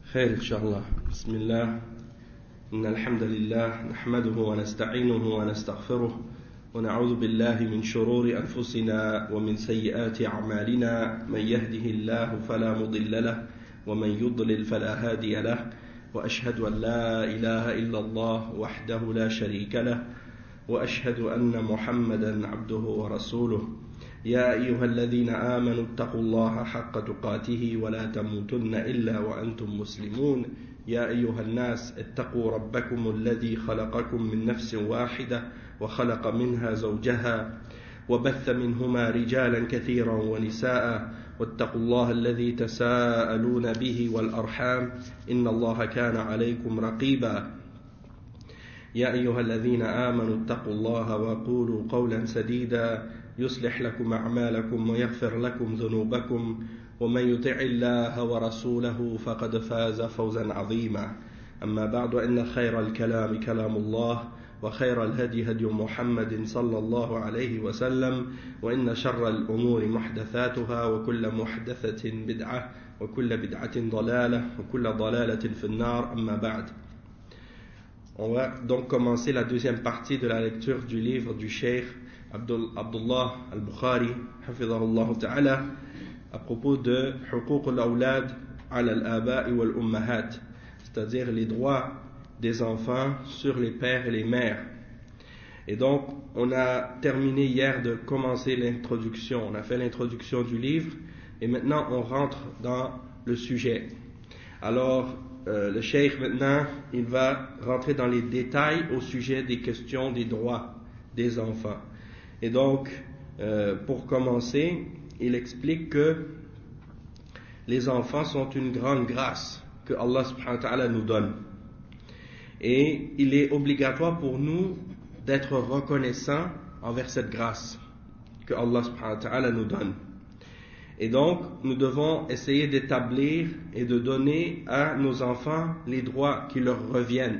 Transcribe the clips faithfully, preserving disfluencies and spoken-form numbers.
خير إن شاء الله. بسم الله. إن الحمد لله نحمده ونستعينه ونستغفره ونعوذ بالله من شرور أنفسنا ومن سيئات أعمالنا. من يهده الله فلا مضل له ومن يضلل فلا هادي له، وأشهد أن لا إله إلا الله وحده لا شريك له، وأشهد أن محمدا عبده ورسوله. يا أيها الذين آمنوا اتقوا الله حق تقاته ولا تموتن إلا وأنتم مسلمون. يا أيها الناس اتقوا ربكم الذي خلقكم من نفس واحدة وخلق منها زوجها وبث منهما رجالا كثيرا ونساء، واتقوا الله الذي تساءلون به والأرحام إن الله كان عليكم رقيبا. يا أيها الذين آمنوا اتقوا الله وقولوا قولا سديدا يصلح لكم أعمالكم ويغفر لكم ذنوبكم، ومن يطع الله ورسوله فقد فاز فوزا عظيما. أما بعد، إن خير الكلام كلام الله، وخير الهدي هدي محمد صلى الله عليه وسلم، وإن شر الأمور محدثاتها، وكل محدثة بدعة، وكل بدعة ضلالة، وكل ضلالة في النار. أما بعد. On va donc commencer la deuxième partie de la lecture du livre du Cheikh Abdullah al-Bukhari, hafidhahullah ta'ala, à propos de huquq al-awlad ala al-aba'i wal-ummahat, c'est-à-dire les droits des enfants sur les pères et les mères. Et donc, on a terminé hier de commencer l'introduction, on a fait l'introduction du livre, et maintenant on rentre dans le sujet. Alors, Euh, le cheikh maintenant, il va rentrer dans les détails au sujet des questions des droits des enfants. Et donc, euh, pour commencer, il explique que les enfants sont une grande grâce que Allah subhanahu wa ta'ala nous donne. Et il est obligatoire pour nous d'être reconnaissants envers cette grâce que Allah subhanahu wa ta'ala nous donne. Et donc, nous devons essayer d'établir et de donner à nos enfants les droits qui leur reviennent.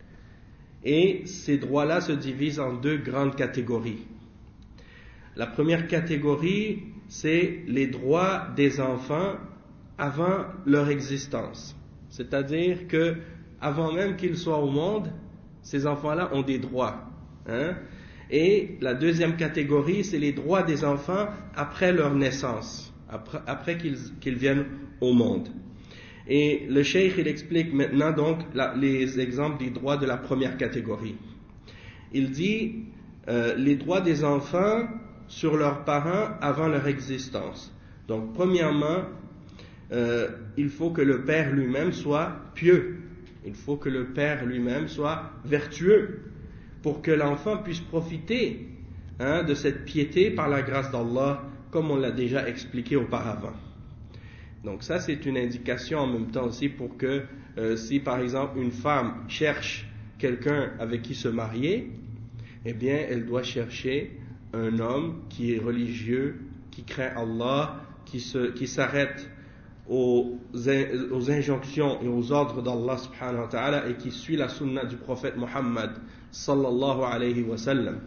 Et ces droits-là se divisent en deux grandes catégories. La première catégorie, c'est les droits des enfants avant leur existence. C'est-à-dire que, avant même qu'ils soient au monde, ces enfants-là ont des droits. Hein? Et la deuxième catégorie, c'est les droits des enfants après leur naissance. Après, après qu'ils, qu'ils viennent au monde. Et le cheikh, il explique maintenant donc la, les exemples des droits de la première catégorie. Il dit euh, les droits des enfants sur leurs parents avant leur existence. Donc, premièrement, euh, il faut que le père lui-même soit pieux. Il faut que le père lui-même soit vertueux pour que l'enfant puisse profiter hein, de cette piété par la grâce d'Allah, comme on l'a déjà expliqué auparavant. Donc ça, c'est une indication en même temps aussi pour que euh, si par exemple une femme cherche quelqu'un avec qui se marier, eh bien elle doit chercher un homme qui est religieux, qui craint Allah, qui, se, qui s'arrête aux, aux injonctions et aux ordres d'Allah subhanahu wa ta'ala et qui suit la sunna du prophète Muhammad sallallahu alayhi wa sallam.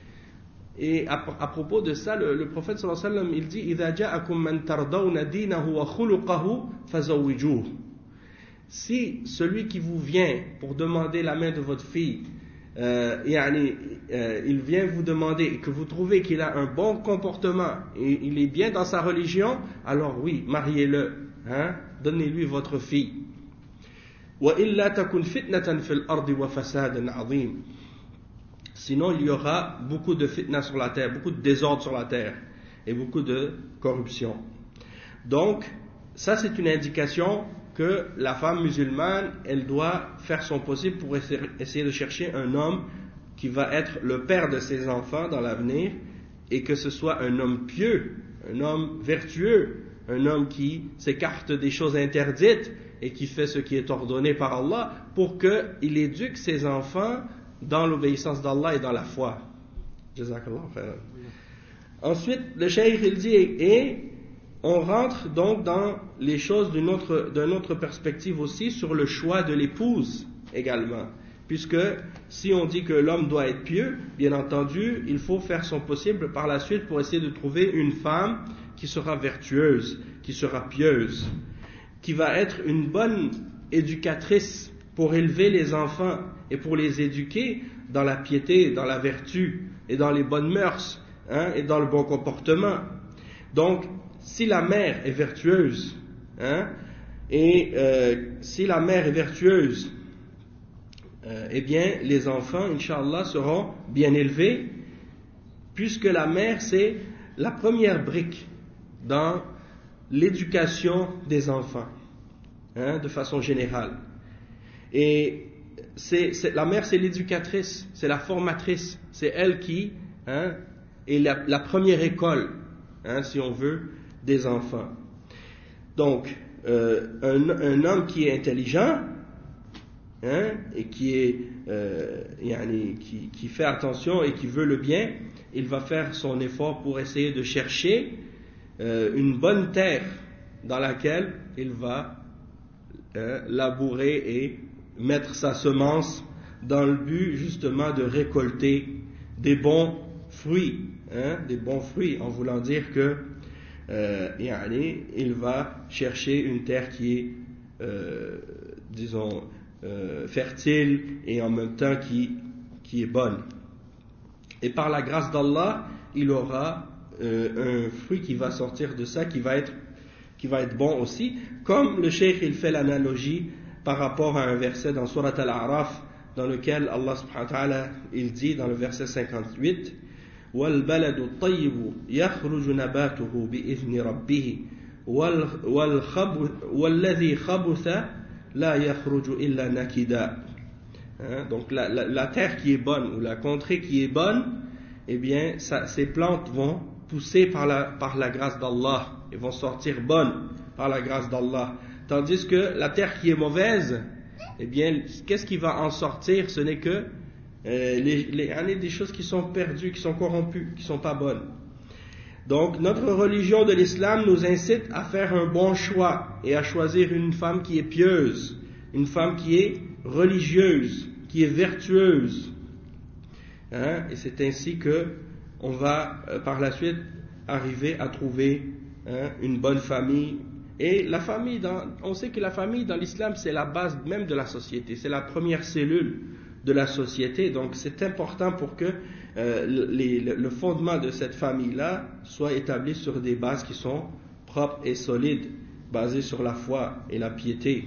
Et à, à propos de ça, le, le prophète sallallahu alayhi wa sallam, il dit إِذَا جَاءَكُمْ مَنْ تَرْضَوْنَ دِينَهُ وَخُلُقَهُ فَزَوِّجُوهُ. Si celui qui vous vient pour demander la main de votre fille, euh, yani, euh, il vient vous demander et que vous trouvez qu'il a un bon comportement et il est bien dans sa religion, alors oui, mariez-le, hein, donnez-lui votre fille. وَإِلَّا تَكُنْ فِتْنَةً فِي الْأَرْضِ وَفَسَادٌ عَظِيمٌ. Sinon, il y aura beaucoup de fitna sur la terre, beaucoup de désordre sur la terre et beaucoup de corruption. Donc, ça c'est une indication que la femme musulmane, elle doit faire son possible pour essayer de chercher un homme qui va être le père de ses enfants dans l'avenir et que ce soit un homme pieux, un homme vertueux, un homme qui s'écarte des choses interdites et qui fait ce qui est ordonné par Allah pour qu'il éduque ses enfants dans l'obéissance d'Allah et dans la foi. Jazakallah khairan. Ensuite, le cheikh il dit, et on rentre donc dans les choses d'une autre, d'une autre perspective aussi sur le choix de l'épouse également. Puisque si on dit que l'homme doit être pieux, bien entendu, il faut faire son possible par la suite pour essayer de trouver une femme qui sera vertueuse, qui sera pieuse, qui va être une bonne éducatrice pour élever les enfants et pour les éduquer dans la piété, dans la vertu et dans les bonnes mœurs, hein, et dans le bon comportement. Donc, si la mère est vertueuse, hein, et euh, si la mère est vertueuse, euh, eh bien, les enfants, Inch'Allah, seront bien élevés, puisque la mère, c'est la première brique dans l'éducation des enfants, hein, de façon générale. Et c'est, c'est, la mère, c'est l'éducatrice, c'est la formatrice, c'est elle qui, hein, est la, la première école, hein, si on veut, des enfants. Donc, euh, un, un homme qui est intelligent, hein, et qui est, euh, yani, qui, qui fait attention et qui veut le bien, il va faire son effort pour essayer de chercher euh, une bonne terre dans laquelle il va euh, labourer et mettre sa semence dans le but justement de récolter des bons fruits, hein, des bons fruits, en voulant dire que euh, yani, il va chercher une terre qui est, euh, disons, euh, fertile et en même temps qui, qui est bonne. Et par la grâce d'Allah, il aura euh, un fruit qui va sortir de ça, qui va être, qui va être bon aussi, comme le cheikh il fait l'analogie par rapport à un verset dans Surat Al-A'raf, dans lequel Allah subhanahu wa ta'ala, il dit dans le verset cinquante-huit, وَالْبَلَدُ الطَّيِّبُ يَخْرُجُ نَبَاتُهُ بِإِذْنِ رَبِّهِ وَالَّذِي خَبُثَ لَا يَخْرُجُ إِلَّا نَكِدًا. Donc la, la, la terre qui est bonne, ou la contrée qui est bonne, eh bien, ça, ces plantes vont pousser par la, par la grâce d'Allah, et vont sortir bonnes par la grâce d'Allah. Tandis que la terre qui est mauvaise, eh bien, qu'est-ce qui va en sortir? Ce n'est que euh, les, les, des choses qui sont perdues, qui sont corrompues, qui ne sont pas bonnes. Donc, notre religion de l'islam nous incite à faire un bon choix et à choisir une femme qui est pieuse, une femme qui est religieuse, qui est vertueuse. Hein? Et c'est ainsi que on va euh, par la suite arriver à trouver, hein, une bonne famille. Et la famille, dans, on sait que la famille dans l'islam, c'est la base même de la société, c'est la première cellule de la société. Donc c'est important pour que euh, les, le fondement de cette famille-là soit établi sur des bases qui sont propres et solides, basées sur la foi et la piété.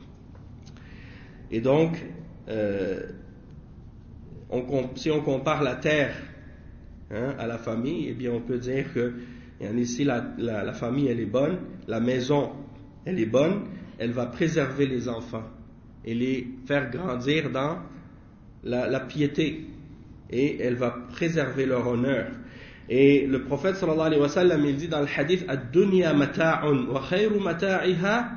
Et donc, euh, on, si on compare la terre, hein, à la famille, eh bien on peut dire que ici la, la, la famille elle est bonne, la maison elle est bonne, elle va préserver les enfants et les faire grandir dans la, la piété, et elle va préserver leur honneur. Et le prophète sallallahu alayhi wa sallam, il dit dans le hadith, ad-dunya mata'un wa khayru mata'iha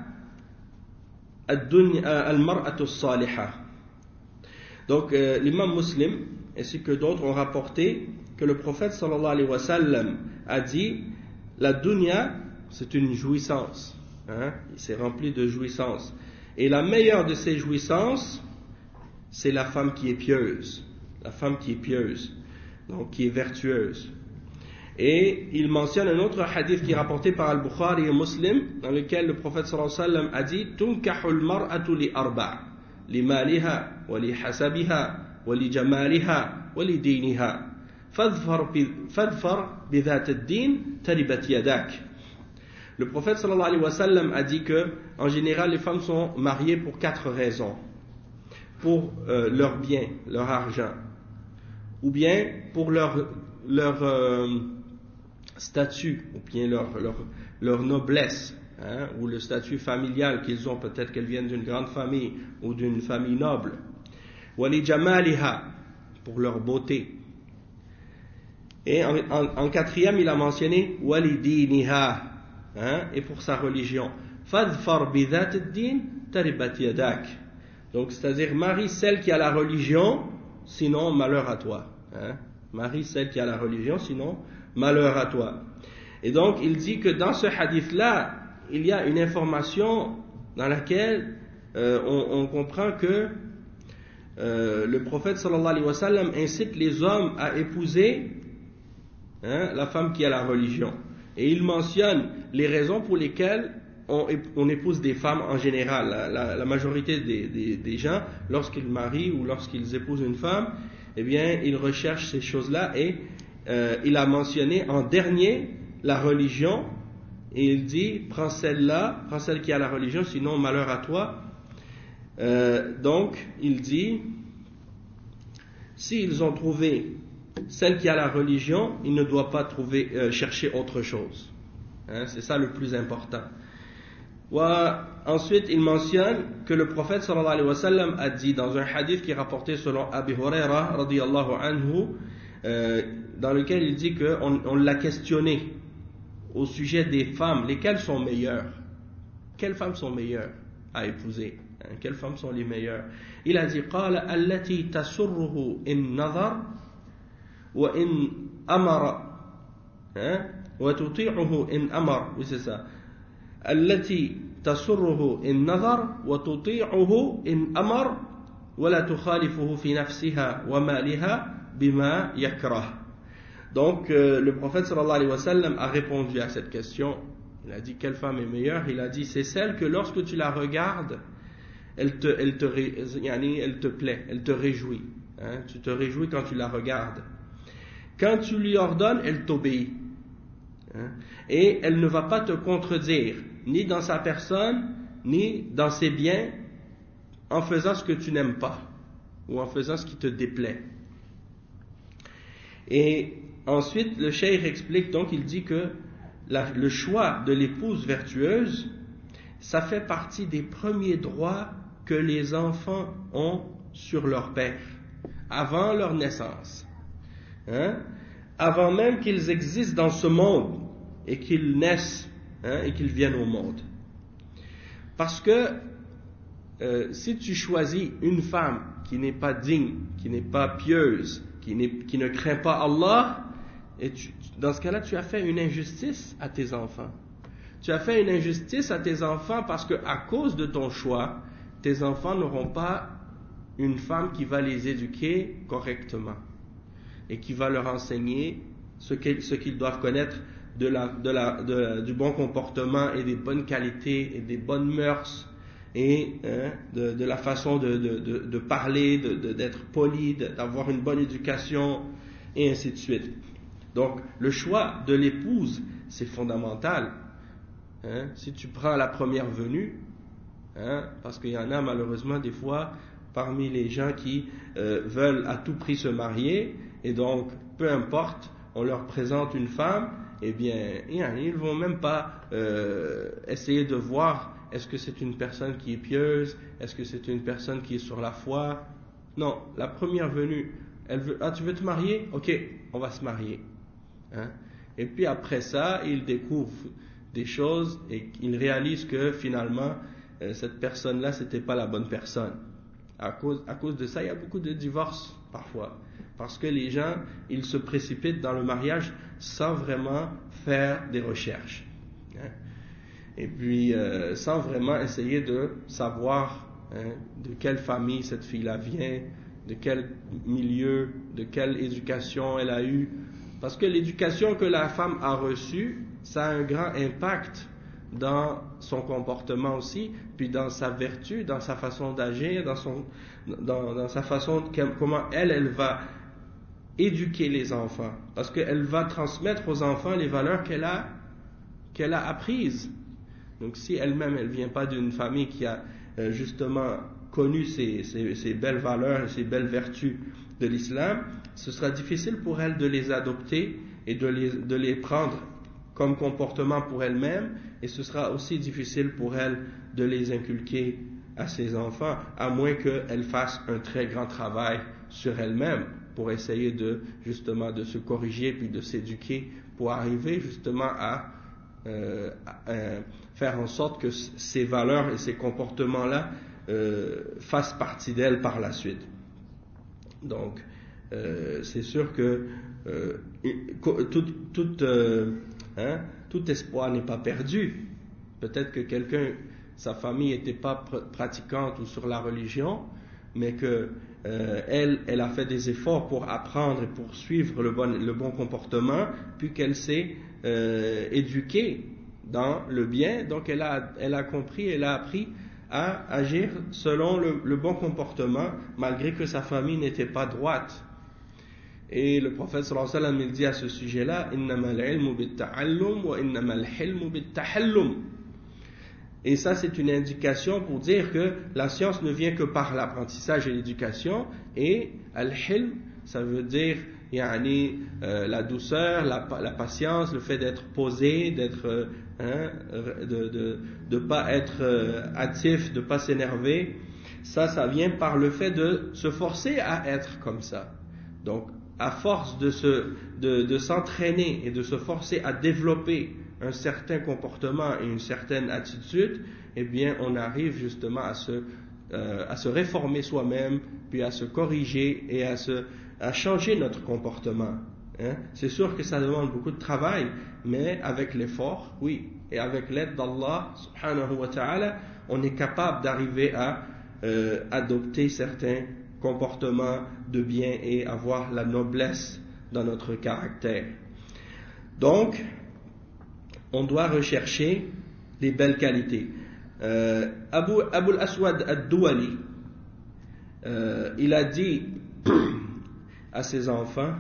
al-mar'atu as-salihah. Donc euh, l'imam Muslim ainsi que d'autres ont rapporté que le prophète sallallahu alayhi wa sallam a dit, la dunya c'est une jouissance, hein, c'est rempli de jouissance, et la meilleure de ces jouissances c'est la femme qui est pieuse, la femme qui est pieuse, donc qui est vertueuse. Et il mentionne un autre hadith qui est rapporté par Al-Bukhari et Muslim, dans lequel le prophète sallallahu alayhi wa sallam a dit, tunkahul mar'atu li arba' li maliha wa li hasabiha wa li jamaliha wa li diniha fadfar bidhat ad-din taribat yadak. Le prophète sallallahu alayhi wa sallam a dit que en général les femmes sont mariées pour quatre raisons: pour euh, leur bien, leur argent, ou bien pour leur leur euh, statut, ou bien leur leur, leur noblesse, hein, ou le statut familial qu'ils ont, peut-être qu'elles viennent d'une grande famille ou d'une famille noble. Wali jamaliha, pour leur beauté. Et en, en, en quatrième, il a mentionné wali diniha, hein, et pour sa religion. Fadfar bidhat ad-din taribat yadak. Donc, c'est-à-dire, marie celle qui a la religion, sinon malheur à toi. Hein? Marie celle qui a la religion, sinon malheur à toi. Et donc, il dit que dans ce hadith-là, il y a une information dans laquelle euh, on, on comprend que euh, le prophète sallallahu alayhi wa sallam incite les hommes à épouser, hein, la femme qui a la religion. Et il mentionne les raisons pour lesquelles on, on épouse des femmes en général. La, la, la majorité des, des, des gens, lorsqu'ils marient ou lorsqu'ils épousent une femme, eh bien, ils recherchent ces choses-là et euh, il a mentionné en dernier la religion et il dit, prends celle-là, prends celle qui a la religion, sinon malheur à toi. Euh, donc, il dit, s'ils ont trouvé celle qui a la religion, ils ne doivent pas trouver, euh, chercher autre chose. Hein, c'est ça le plus important. Wa, ensuite, il mentionne que le prophète sallallahu alayhi wa sallam a dit dans un hadith qui est rapporté selon Abi Huraira radiyallahu anhu, euh, dans lequel il dit qu'on on l'a questionné au sujet des femmes, lesquelles sont meilleures? Quelles femmes sont meilleures à épouser? Hein, quelles femmes sont les meilleures? Il a dit قال التي تسره إن نظر وإن أمر وتطيعه إن أمر. Oui, c'est ça. التي تسره إن نظر وتطيعه إن أمر ولا تخالفه في نفسها ومالها بما يكره. Donc euh, le prophète sallallahu alayhi wa sallam a répondu à cette question. Il a dit quelle femme est meilleure? Il a dit c'est celle que lorsque tu la regardes, elle te, elle te, elle te plaît, elle te réjouit. Hein? Tu te réjouis quand tu la regardes. Quand tu lui ordonnes, elle t'obéit. Hein? Et elle ne va pas te contredire, ni dans sa personne, ni dans ses biens, en faisant ce que tu n'aimes pas, ou en faisant ce qui te déplaît. Et ensuite, le cheikh explique, donc il dit que la, le choix de l'épouse vertueuse, ça fait partie des premiers droits que les enfants ont sur leur père, avant leur naissance. Hein? Avant même qu'ils existent dans ce monde et qu'ils naissent, hein, et qu'ils viennent au monde. Parce que euh, si tu choisis une femme qui n'est pas digne, qui n'est pas pieuse, qui, n'est, qui ne craint pas Allah, et tu, dans ce cas-là, tu as fait une injustice à tes enfants. Tu as fait une injustice à tes enfants parce que à cause de ton choix, tes enfants n'auront pas une femme qui va les éduquer correctement et qui va leur enseigner ce qu'ils, ce qu'ils doivent connaître de la, de la, de, du bon comportement et des bonnes qualités et des bonnes mœurs et hein, de, de la façon de, de, de, de parler, de, de, d'être poli, de, d'avoir une bonne éducation et ainsi de suite. Donc le choix de l'épouse, c'est fondamental. Hein, si tu prends la première venue, hein, parce qu'il y en a malheureusement des fois parmi les gens qui euh, veulent à tout prix se marier, et donc peu importe, on leur présente une femme, eh bien ils ne vont même pas euh, essayer de voir est-ce que c'est une personne qui est pieuse, est-ce que c'est une personne qui est sur la foi. Non, la première venue, elle veut, ah tu veux te marier? Ok, on va se marier. Hein? Et puis après ça, ils découvrent des choses et ils réalisent que finalement euh, cette personne-là c'était pas la bonne personne. À cause, à cause de ça, il y a beaucoup de divorces parfois, parce que les gens ils se précipitent dans le mariage sans vraiment faire des recherches, hein? Et puis euh, sans vraiment essayer de savoir hein, de quelle famille cette fille-là vient, de quel milieu, de quelle éducation elle a eue, parce que l'éducation que la femme a reçue, ça a un grand impact dans son comportement aussi, puis dans sa vertu, dans sa façon d'agir, dans, son, dans, dans sa façon, de, comment elle, elle va éduquer les enfants. Parce qu'elle va transmettre aux enfants les valeurs qu'elle a, qu'elle a apprises. Donc si elle-même, elle ne vient pas d'une famille qui a euh, justement connu ces, ces, ces belles valeurs et ces belles vertus de l'islam, ce sera difficile pour elle de les adopter et de les, de les prendre comme comportement pour elle-même, et ce sera aussi difficile pour elle de les inculquer à ses enfants, à moins qu'elle fasse un très grand travail sur elle-même pour essayer de justement de se corriger puis de s'éduquer pour arriver justement à, euh, à, à faire en sorte que ces valeurs et ces comportements-là euh, fassent partie d'elle par la suite. Donc euh, c'est sûr que euh, tout, tout, euh, hein, tout espoir n'est pas perdu. Peut-être que quelqu'un, sa famille n'était pas pr- pratiquante ou sur la religion, mais que euh, elle, elle a fait des efforts pour apprendre et pour suivre le bon, le bon comportement, puis qu'elle s'est euh, éduquée dans le bien, donc elle a, elle a compris, elle a appris à agir selon le, le bon comportement, malgré que sa famille n'était pas droite. Et le prophète sallallahu alayhi wa sallam, il dit à ce sujet-là, innama al-ilmu bit-ta'allum wa innama al-hilmu bit-tahallum. Et ça, c'est une indication pour dire que la science ne vient que par l'apprentissage et l'éducation. Et al-hilm, ça veut dire yani, euh, la douceur, la, la patience, le fait d'être posé, d'être, euh, hein, de ne pas être euh, hâtif, de ne pas s'énerver. Ça, ça vient par le fait de se forcer à être comme ça. Donc, à force de, se, de, de s'entraîner et de se forcer à développer un certain comportement et une certaine attitude, eh bien, on arrive justement à se, euh, à se réformer soi-même, puis à se corriger et à, se, à changer notre comportement. Hein? C'est sûr que ça demande beaucoup de travail, mais avec l'effort, oui, et avec l'aide d'Allah, subhanahu wa ta'ala, on est capable d'arriver à euh, adopter certains comportements de bien et avoir la noblesse dans notre caractère. Donc, on doit rechercher les belles qualités. Euh, Abu, Abu al-Aswad al-Duwali, euh, il a dit à ses enfants,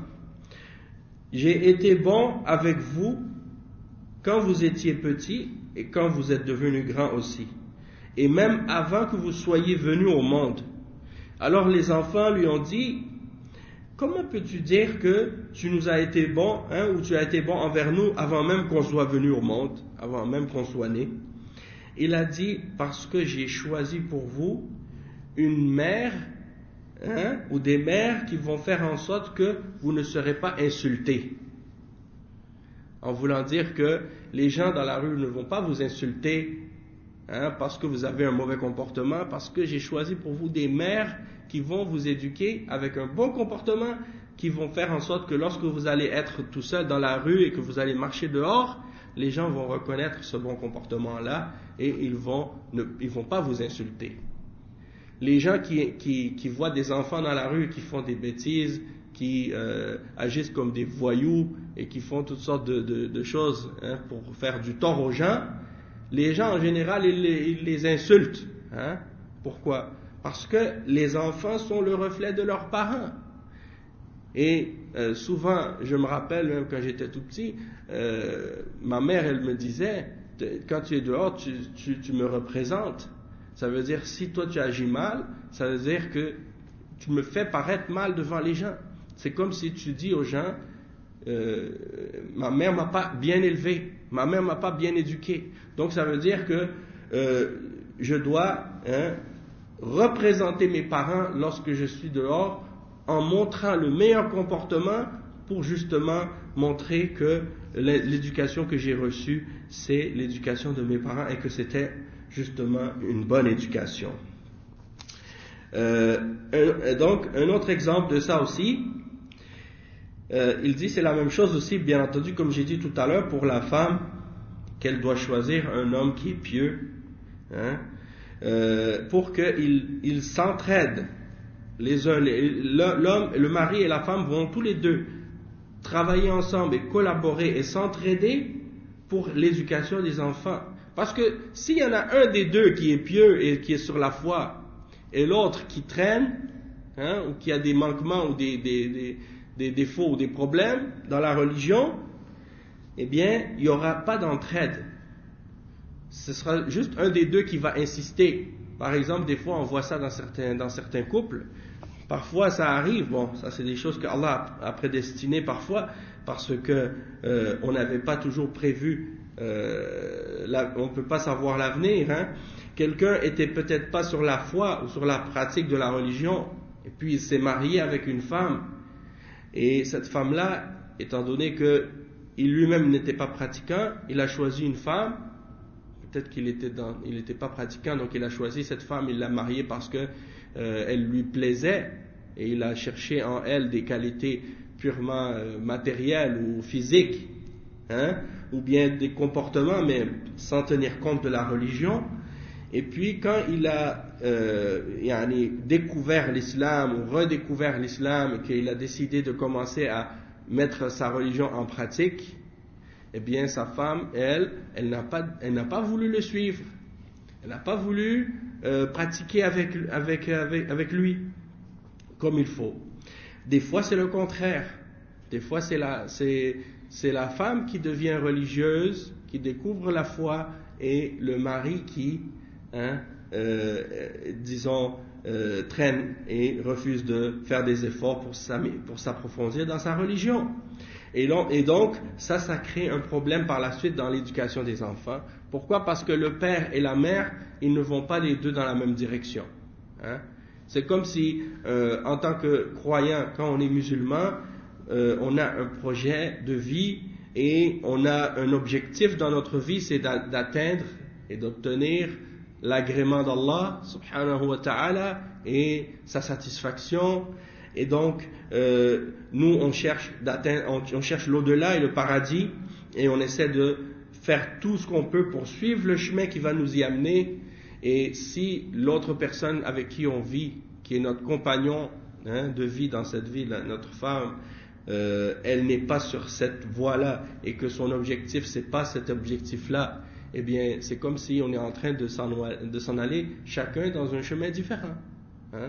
j'ai été bon avec vous quand vous étiez petits et quand vous êtes devenus grands aussi, et même avant que vous soyez venus au monde. Alors les enfants lui ont dit, comment peux-tu dire que tu nous as été bon, hein, ou tu as été bon envers nous avant même qu'on soit venu au monde, avant même qu'on soit né? Il a dit, parce que j'ai choisi pour vous une mère, hein, ou des mères qui vont faire en sorte que vous ne serez pas insultés. En voulant dire que les gens dans la rue ne vont pas vous insulter, hein, parce que vous avez un mauvais comportement, parce que j'ai choisi pour vous des mères qui vont vous éduquer avec un bon comportement, qui vont faire en sorte que lorsque vous allez être tout seul dans la rue et que vous allez marcher dehors, les gens vont reconnaître ce bon comportement-là et ils vont ne ils vont pas vous insulter. Les gens qui, qui, qui voient des enfants dans la rue qui font des bêtises, qui euh, agissent comme des voyous et qui font toutes sortes de, de, de choses, hein, pour faire du tort aux gens, les gens en général ils les, ils les insultent. Hein? Pourquoi? Parce que les enfants sont le reflet de leurs parents. Et euh, souvent, je me rappelle, même quand j'étais tout petit, euh, ma mère, elle me disait, quand tu es dehors, tu, tu, tu me représentes. Ça veut dire, si toi tu agis mal, ça veut dire que tu me fais paraître mal devant les gens. C'est comme si tu dis aux gens, euh, ma mère m'a pas bien élevé, ma mère m'a pas bien éduqué. Donc ça veut dire que euh, je dois hein, représenter mes parents lorsque je suis dehors, en montrant le meilleur comportement pour justement montrer que l'éducation que j'ai reçue, c'est l'éducation de mes parents et que c'était justement une bonne éducation. Euh, un, donc, un autre exemple de ça aussi, euh, il dit c'est la même chose aussi, bien entendu, comme j'ai dit tout à l'heure, pour la femme, qu'elle doit choisir un homme qui est pieux, hein, euh, pour qu'ils ils s'entraident. Les uns, les, l'homme, le mari et la femme vont tous les deux travailler ensemble et collaborer et s'entraider pour l'éducation des enfants. Parce que s'il y en a un des deux qui est pieux et qui est sur la foi, et l'autre qui traîne, hein, ou qui a des manquements ou des, des, des, des défauts ou des problèmes dans la religion, eh bien, il n'y aura pas d'entraide. Ce sera juste un des deux qui va insister. Par exemple, des fois, on voit ça dans certains, dans certains couples. Parfois, ça arrive. Bon, ça, c'est des choses que Allah a prédestinées parfois, parce que euh, on n'avait pas toujours prévu. Euh, la, on ne peut pas savoir l'avenir. Hein. Quelqu'un était peut-être pas sur la foi ou sur la pratique de la religion, et puis il s'est marié avec une femme. Et cette femme-là, étant donné que il lui-même n'était pas pratiquant, il a choisi une femme. Peut-être qu'il était dans, il n'était pas pratiquant, donc il a choisi cette femme, il l'a mariée parce que euh, elle lui plaisait, et il a cherché en elle des qualités purement euh, matérielles ou physiques, hein, ou bien des comportements, mais sans tenir compte de la religion. Et puis quand il a euh, yani, découvert l'islam ou redécouvert l'islam, et qu'il a décidé de commencer à mettre sa religion en pratique, eh bien sa femme, elle, elle n'a pas, elle n'a pas voulu le suivre. Elle n'a pas voulu euh, pratiquer avec, avec, avec, avec lui comme il faut. Des fois, c'est le contraire. Des fois, c'est la, c'est, c'est la femme qui devient religieuse, qui découvre la foi, et le mari qui, hein, euh, disons, euh, traîne et refuse de faire des efforts pour, pour s'approfondir dans sa religion. Et donc, et donc, ça, ça crée un problème par la suite dans l'éducation des enfants. Pourquoi? Parce que le père et la mère, ils ne vont pas les deux dans la même direction. Hein? C'est comme si, euh, en tant que croyant, quand on est musulman, euh, on a un projet de vie et on a un objectif dans notre vie, c'est d'atteindre et d'obtenir l'agrément d'Allah, subhanahu wa ta'ala, et sa satisfaction. Et donc, euh, nous, on cherche d'atteindre, on, on cherche l'au-delà et le paradis, et on essaie de faire tout ce qu'on peut pour suivre le chemin qui va nous y amener. Et si l'autre personne avec qui on vit, qui est notre compagnon, hein, de vie dans cette vie, notre femme, euh, elle n'est pas sur cette voie-là, et que son objectif, c'est pas cet objectif-là, eh bien, c'est comme si on est en train de s'en, de s'en aller chacun dans un chemin différent. Hein?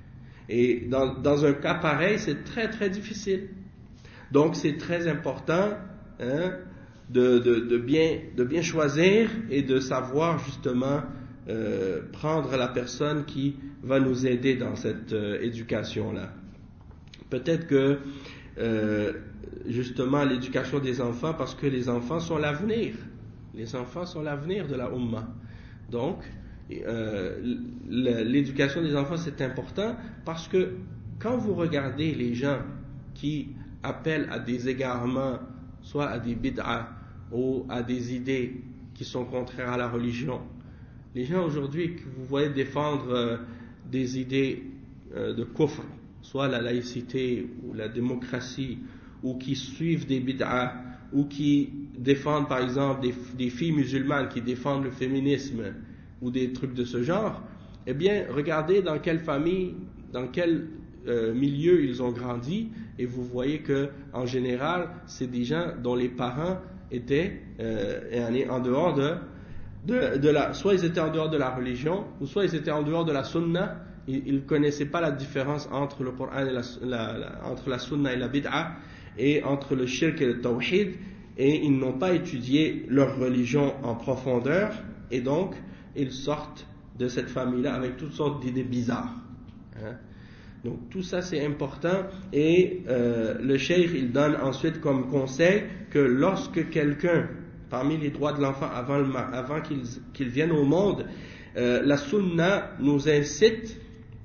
Et dans, dans un cas pareil, c'est très très difficile. Donc c'est très important, hein, de, de, de, bien, de bien choisir et de savoir justement euh, prendre la personne qui va nous aider dans cette euh, éducation-là. Peut-être que euh, justement l'éducation des enfants, parce que les enfants sont l'avenir. Les enfants sont l'avenir de la Ummah. Donc, Euh, l'éducation des enfants, c'est important parce que quand vous regardez les gens qui appellent à des égarements, soit à des bid'ah ou à des idées qui sont contraires à la religion, les gens aujourd'hui que vous voyez défendre euh, des idées euh, de kufr, soit la laïcité ou la démocratie, ou qui suivent des bid'ah, ou qui défendent par exemple des, des filles musulmanes qui défendent le féminisme, ou des trucs de ce genre, eh bien, regardez dans quelle famille, dans quel euh, milieu ils ont grandi, et vous voyez que, en général, c'est des gens dont les parents étaient euh, en dehors de, de, de la, soit ils étaient en dehors de la religion, ou soit ils étaient en dehors de la sunna. Ils ne connaissaient pas la différence entre le Coran et la, la, la, entre la sunna et la bid'a, et entre le shirk et le tawhid, et ils n'ont pas étudié leur religion en profondeur, et donc ils sortent de cette famille-là avec toutes sortes d'idées bizarres. Hein? Donc tout ça c'est important, et euh, le cheikh il donne ensuite comme conseil que lorsque quelqu'un, parmi les droits de l'enfant avant, le, avant qu'il, qu'il vienne au monde, euh, la sunna nous incite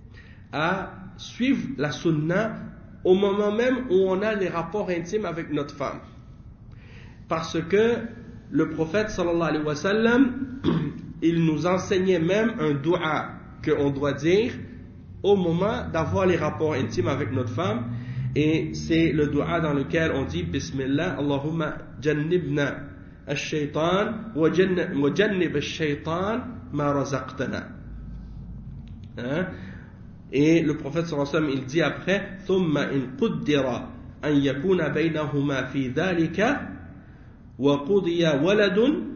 à suivre la sunna au moment même où on a les rapports intimes avec notre femme. Parce que le prophète sallallahu alayhi wa sallam, il nous enseignait même un dua qu'on doit dire au moment d'avoir les rapports intimes avec notre femme, et c'est le dua dans lequel on dit Bismillah, Allahumma jannibna ash-shaytan wa jannib ash-shaytan ma razaqtana. Hein? Et le prophète sallallahu alayhi wa sallam il dit après Thumma in quddira an yakuna baynahuma fi dhalika wa qudiya waladun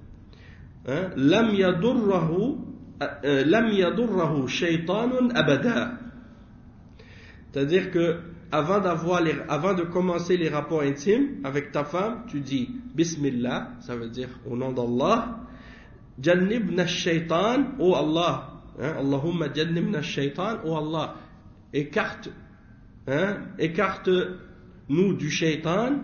lam yadurrahu lam yadurrahu shaytanun abada. C'est-à-dire que avant d'avoir les, avant de commencer les rapports intimes avec ta femme, tu dis Bismillah, ça veut dire au nom d'Allah, Jannibna shaytan, oh Allah, hein, Allahumma jannibna shaytan, oh Allah, écarte, hein, écarte nous du shaytan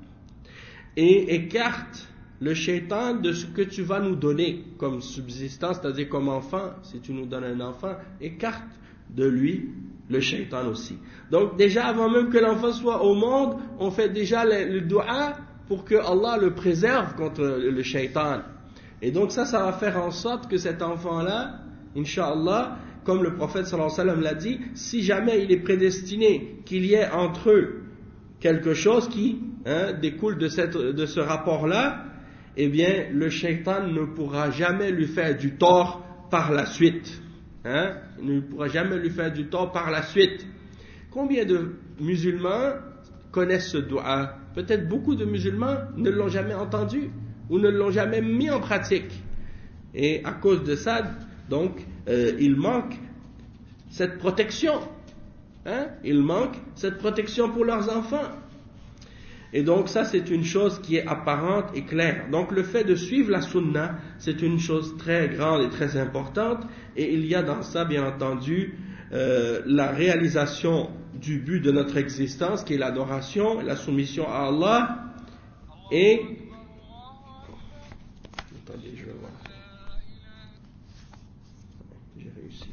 et écarte le shaitan de ce que tu vas nous donner comme subsistance, c'est-à-dire comme enfant. Si tu nous donnes un enfant, écarte de lui le shaitan aussi. Donc déjà avant même que l'enfant soit au monde, on fait déjà le, le dua pour que Allah le préserve contre le shaitan. Et donc ça, ça va faire en sorte que cet enfant-là, Inch'Allah, comme le prophète sallallahu alayhi wa sallam l'a dit, si jamais il est prédestiné qu'il y ait entre eux quelque chose qui hein, découle de, cette, de ce rapport-là, eh bien, le shaitan ne pourra jamais lui faire du tort par la suite. Hein? Il ne pourra jamais lui faire du tort par la suite. Combien de musulmans connaissent ce dua peut-être beaucoup de musulmans ne l'ont jamais entendu ou ne l'ont jamais mis en pratique. Et à cause de ça, donc, euh, il manque cette protection. Hein? Il manque cette protection pour leurs enfants. Et donc ça, c'est une chose qui est apparente et claire. Donc le fait de suivre la sunna, c'est une chose très grande et très importante. Et il y a dans ça, bien entendu, euh, la réalisation du but de notre existence, qui est l'adoration, la soumission à Allah. Et... Attendez, je vais voir. J'ai réussi.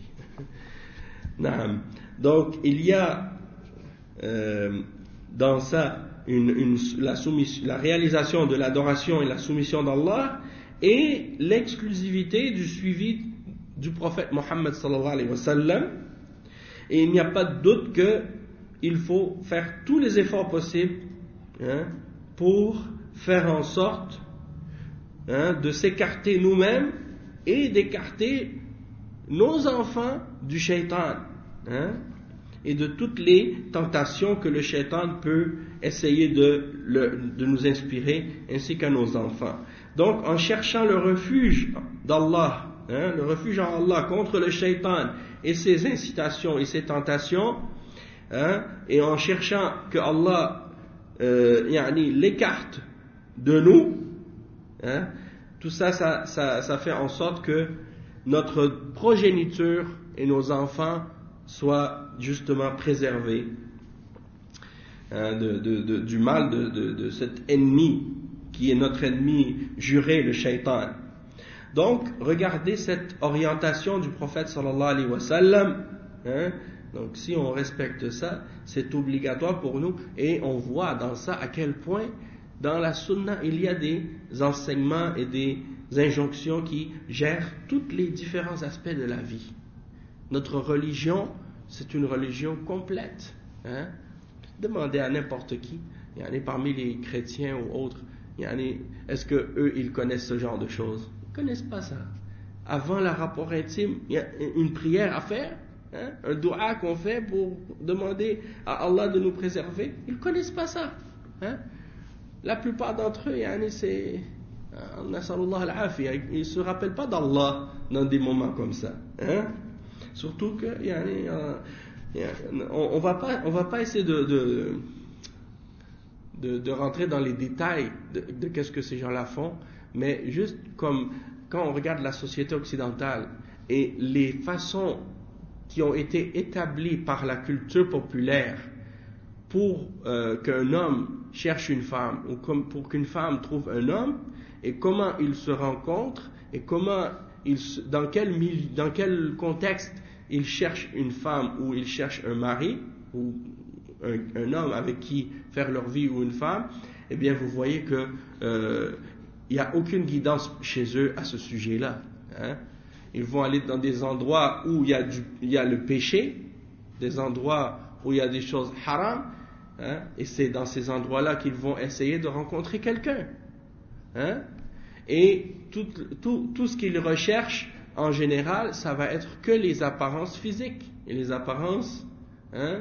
Donc il y a euh, dans ça une, une, la, soumission, la réalisation de l'adoration et la soumission d'Allah et l'exclusivité du suivi du prophète Mohammed sallallahu alayhi wa sallam. Et il n'y a pas de doute qu'il faut faire tous les efforts possibles hein, pour faire en sorte hein, de s'écarter nous-mêmes et d'écarter nos enfants du shaitan hein, et de toutes les tentations que le shaitan peut essayer de, le, de nous inspirer ainsi qu'à nos enfants. Donc en cherchant le refuge d'Allah, hein, le refuge en Allah contre le shaitan et ses incitations et ses tentations, hein, et en cherchant que Allah euh, yani, l'écarte de nous, hein, tout ça ça, ça ça fait en sorte que notre progéniture et nos enfants soient justement préservés hein, de, de, de, du mal de, de, de cet ennemi qui est notre ennemi juré, le shaitan. Donc, regardez cette orientation du prophète sallallahu alayhi wa sallam. Hein, donc, si on respecte ça, c'est obligatoire pour nous. Et on voit dans ça à quel point, dans la sunna, il y a des enseignements et des injonctions qui gèrent tous les différents aspects de la vie. Notre religion, c'est une religion complète. Hein? Demandez à n'importe qui, il y en a parmi les chrétiens ou autres, il y en a, est-ce que eux ils connaissent ce genre de choses? Ils ne connaissent pas ça. Avant le rapport intime, il y a une prière à faire, hein? Un dua qu'on fait pour demander à Allah de nous préserver. Ils ne connaissent pas ça. Hein? La plupart d'entre eux, il y en a, c'est ils ne se rappellent pas d'Allah dans des moments comme ça. Hein? Surtout que il y a, il y a, il y a, on, on va pas on va pas essayer de de, de, de rentrer dans les détails de, de qu'est-ce que ces gens-là font, mais juste comme quand on regarde la société occidentale et les façons qui ont été établies par la culture populaire pour euh, qu'un homme cherche une femme ou comme pour qu'une femme trouve un homme, et comment ils se rencontrent et comment ils, dans quel dans quel contexte ils cherchent une femme ou ils cherchent un mari ou un, un homme avec qui faire leur vie ou une femme, eh bien vous voyez que euh, il n'y a aucune guidance chez eux à ce sujet-là. Hein? Ils vont aller dans des endroits où il y a du, il y a le péché, des endroits où il y a des choses haram, hein? Et c'est dans ces endroits-là qu'ils vont essayer de rencontrer quelqu'un. Hein? Et tout, tout, tout ce qu'ils recherchent en général, ça va être que les apparences physiques et les apparences hein,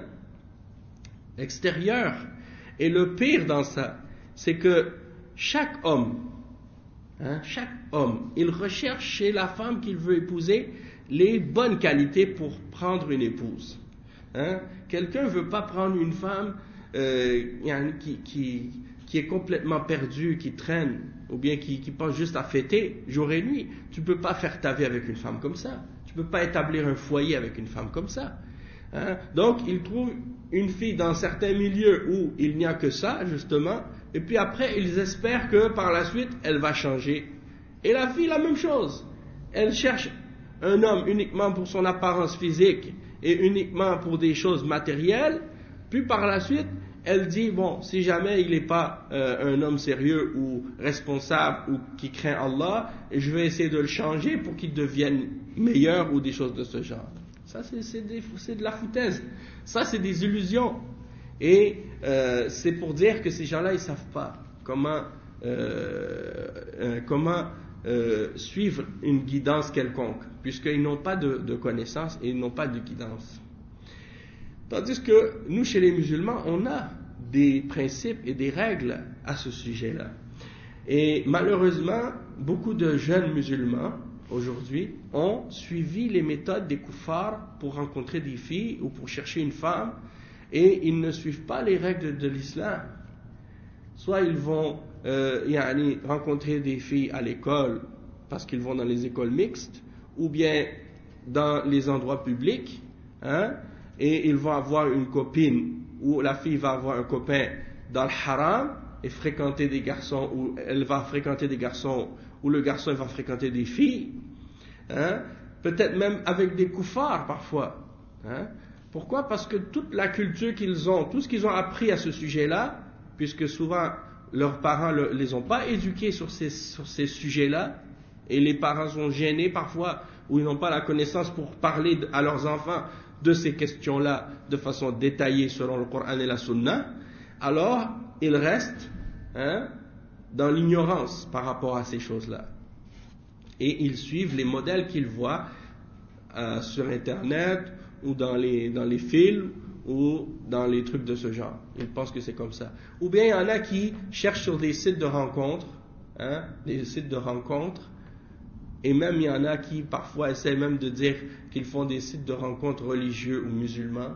extérieures. Et le pire dans ça, c'est que chaque homme, hein, chaque homme, il recherche chez la femme qu'il veut épouser les bonnes qualités pour prendre une épouse. Hein? Quelqu'un ne veut pas prendre une femme euh, qui, qui, qui est complètement perdue, qui traîne, ou bien qui, qui pense juste à fêter jour et nuit. Tu ne peux pas faire ta vie avec une femme comme ça. Tu ne peux pas établir un foyer avec une femme comme ça. Hein? Donc, il trouve une fille dans certains milieux où il n'y a que ça, justement, et puis après, ils espèrent que par la suite, elle va changer. Et la fille, la même chose. Elle cherche un homme uniquement pour son apparence physique et uniquement pour des choses matérielles, puis par la suite, elle dit, bon, si jamais il n'est pas euh, un homme sérieux ou responsable ou qui craint Allah, je vais essayer de le changer pour qu'il devienne meilleur ou des choses de ce genre. Ça, c'est, c'est, des, c'est de la foutaise. Ça, c'est des illusions. Et euh, c'est pour dire que ces gens-là, ils ne savent pas comment, euh, euh, comment euh, suivre une guidance quelconque, puisqu'ils n'ont pas de, de connaissances et ils n'ont pas de guidance. Tandis que nous, chez les musulmans, on a des principes et des règles à ce sujet-là. Et malheureusement, beaucoup de jeunes musulmans aujourd'hui ont suivi les méthodes des koufars pour rencontrer des filles ou pour chercher une femme, et ils ne suivent pas les règles de l'islam. Soit ils vont euh, yani, rencontrer des filles à l'école parce qu'ils vont dans les écoles mixtes, ou bien dans les endroits publics, hein, et ils vont avoir une copine, ou la fille va avoir un copain dans le haram et fréquenter des garçons, ou elle va fréquenter des garçons, ou le garçon va fréquenter des filles, hein, peut-être même avec des koufars parfois. Hein. Pourquoi? Parce que toute la culture qu'ils ont, tout ce qu'ils ont appris à ce sujet-là, puisque souvent leurs parents ne les ont pas éduqués sur ces, sur ces sujets-là, et les parents sont gênés parfois, ou ils n'ont pas la connaissance pour parler à leurs enfants de ces questions-là de façon détaillée selon le Coran et la Sunna, alors ils restent hein, dans l'ignorance par rapport à ces choses-là. Et ils suivent les modèles qu'ils voient euh, sur Internet, ou dans les, dans les films, ou dans les trucs de ce genre. Ils pensent que c'est comme ça. Ou bien il y en a qui cherchent sur des sites de rencontres, hein, des sites de rencontres, et même il y en a qui parfois essaient même de dire qu'ils font des sites de rencontres religieux ou musulmans,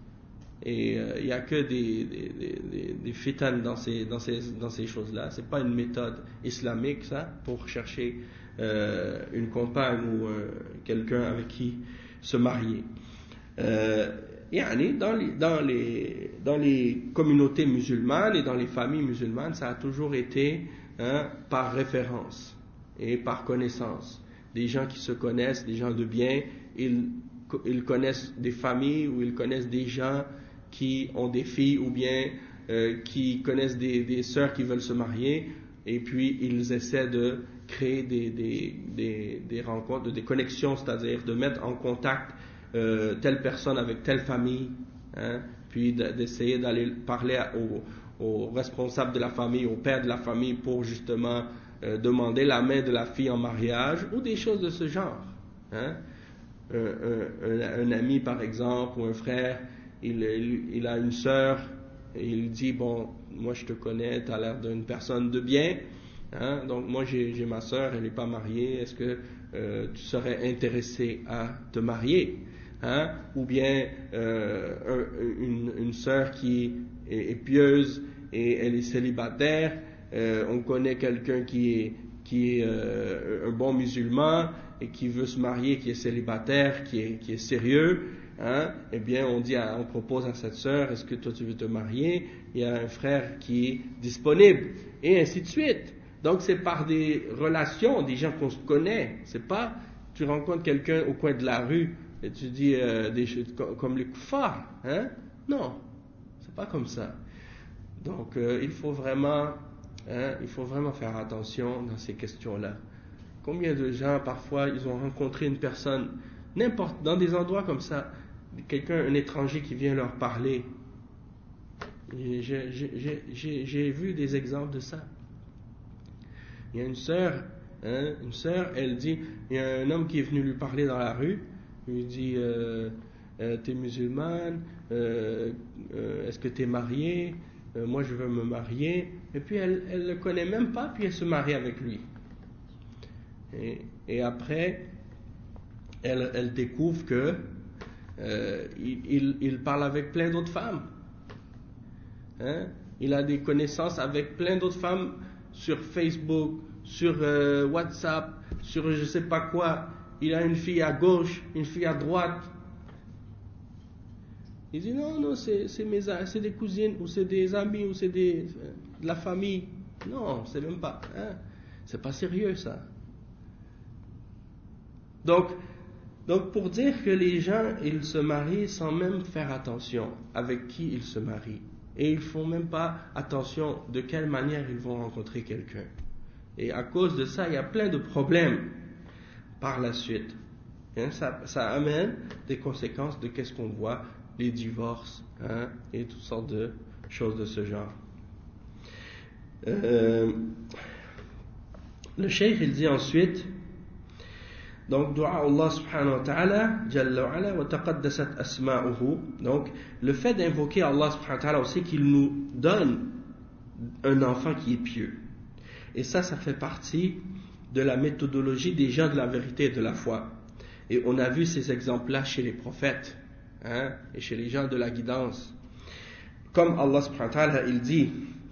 et euh, il n'y a que des, des, des, des fitanes dans ces, dans ces, dans ces choses-là. C'est pas une méthode islamique ça, pour chercher euh, une compagne ou euh, quelqu'un avec qui se marier. Euh, Yani, dans, les, dans, les, dans les communautés musulmanes et dans les familles musulmanes, ça a toujours été hein, par référence et par connaissance. Des gens qui se connaissent, des gens de bien, ils, ils connaissent des familles ou ils connaissent des gens qui ont des filles ou bien euh, qui connaissent des, des sœurs qui veulent se marier, et puis ils essaient de créer des, des, des, des rencontres, des connexions, c'est-à-dire de mettre en contact Euh, telle personne avec telle famille, hein, puis d'essayer d'aller parler au, au responsable de la famille, au père de la famille, pour justement euh, demander la main de la fille en mariage, ou des choses de ce genre. Hein. Un, un, un ami par exemple, ou un frère, il, il, il a une sœur, et il dit, bon, moi je te connais, tu as l'air d'une personne de bien, hein, donc moi j'ai, j'ai ma sœur, elle n'est pas mariée, est-ce que euh, tu serais intéressé à te marier? Hein, ou bien euh, un, une, une sœur qui est, est pieuse et elle est célibataire, euh, on connaît quelqu'un qui est, qui est euh, un bon musulman et qui veut se marier, qui est célibataire, qui est, qui est sérieux, hein, eh bien on dit, à, on propose à cette sœur, est-ce que toi tu veux te marier? Il y a un frère qui est disponible, et ainsi de suite. Donc c'est par des relations, des gens qu'on se connaît, c'est pas tu rencontres quelqu'un au coin de la rue et tu dis euh, des choses comme les koufars, hein? Non, c'est pas comme ça. Donc euh, il faut vraiment, hein, il faut vraiment faire attention dans ces questions-là. Combien de gens parfois ils ont rencontré une personne, n'importe dans des endroits comme ça, quelqu'un, un étranger qui vient leur parler. Et j'ai, j'ai, j'ai, j'ai vu des exemples de ça. Il y a une sœur, hein, une sœur, elle dit, il y a un homme qui est venu lui parler dans la rue. Il lui dit, euh, euh, t'es musulmane, euh, euh, est-ce que t'es mariée? euh, Moi je veux me marier. Et puis elle ne le connaît même pas, puis elle se marie avec lui. Et, et après, elle, elle découvre que euh, il, il, il parle avec plein d'autres femmes. Hein? Il a des connaissances avec plein d'autres femmes sur Facebook, sur euh, WhatsApp, sur je sais pas quoi. Il a une fille à gauche, une fille à droite. Il dit non, non, c'est, c'est, mes, c'est des cousines, ou c'est des amis, ou c'est des, de la famille. Non, c'est même pas. Hein? C'est pas sérieux ça. Donc, donc pour dire que les gens, ils se marient sans même faire attention avec qui ils se marient. Et ils font même pas attention de quelle manière ils vont rencontrer quelqu'un. Et à cause de ça, il y a plein de problèmes par la suite. Hein, ça, ça amène des conséquences de qu'est-ce qu'on voit, les divorces, hein, et toutes sortes de choses de ce genre. Euh, le cheikh il dit ensuite Donc, dua Allah subhanahu wa ta'ala, Jalla wa ala, wa taqaddasat asma'uhu. Donc, le fait d'invoquer Allah subhanahu wa ta'ala aussi qu'il nous donne un enfant qui est pieux. Et ça, ça fait partie de la méthodologie des gens de la vérité et de la foi. Et on a vu ces exemples-là chez les prophètes, hein, et chez les gens de la guidance. Comme Allah subhanahu wa ta'ala, il dit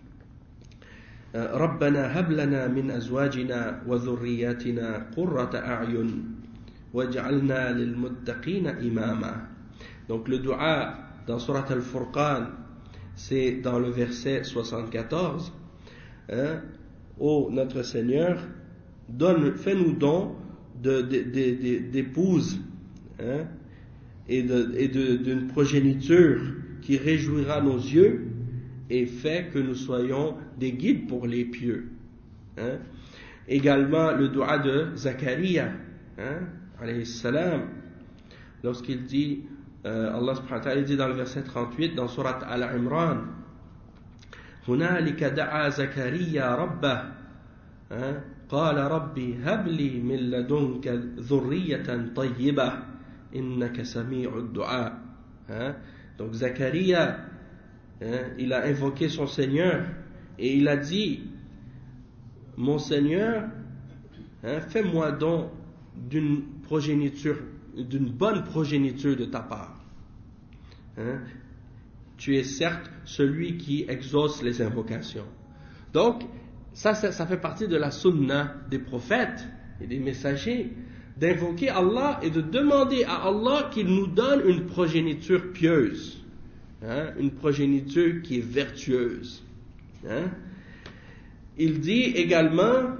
رَبَّنَا هَبْ لَنَا مِنْ أَزْوَاجِنَا وَذُرِّيَّاتِنَا قُرَّةَ أَعْيُنٍ وَاجْعَلْنَا لِلْمُتَّقِينَ إِمَامًا. Donc le dua dans Surat Al-Furqan, c'est dans le verset soixante-quatorze, hein, ô notre Seigneur, donne, fais-nous don de, de, de, de, d'épouses, hein, et, de, et de, d'une progéniture qui réjouira nos yeux et fait que nous soyons des guides pour les pieux. Hein. Également le dua de Zakaria, hein, alayhi salam, lorsqu'il dit, euh, Allah subhanahu wa ta'ala dit dans le verset trente-huit dans Surat Al-Imran, هنالك دعا زكريا ربه قال ربي هب لي من لدنك ذرية طيبة إنك سميع الدعاء. Donc Zacharia, hein, il a invoqué son Seigneur et il a dit, mon Seigneur, hein, fais-moi don d'une progéniture, d'une bonne progéniture de ta part. Hein, tu es certes celui qui exauce les invocations. Donc ça, ça, ça fait partie de la sunna des prophètes et des messagers, d'invoquer Allah et de demander à Allah qu'il nous donne une progéniture pieuse, hein, une progéniture qui est vertueuse. Hein. Il dit également,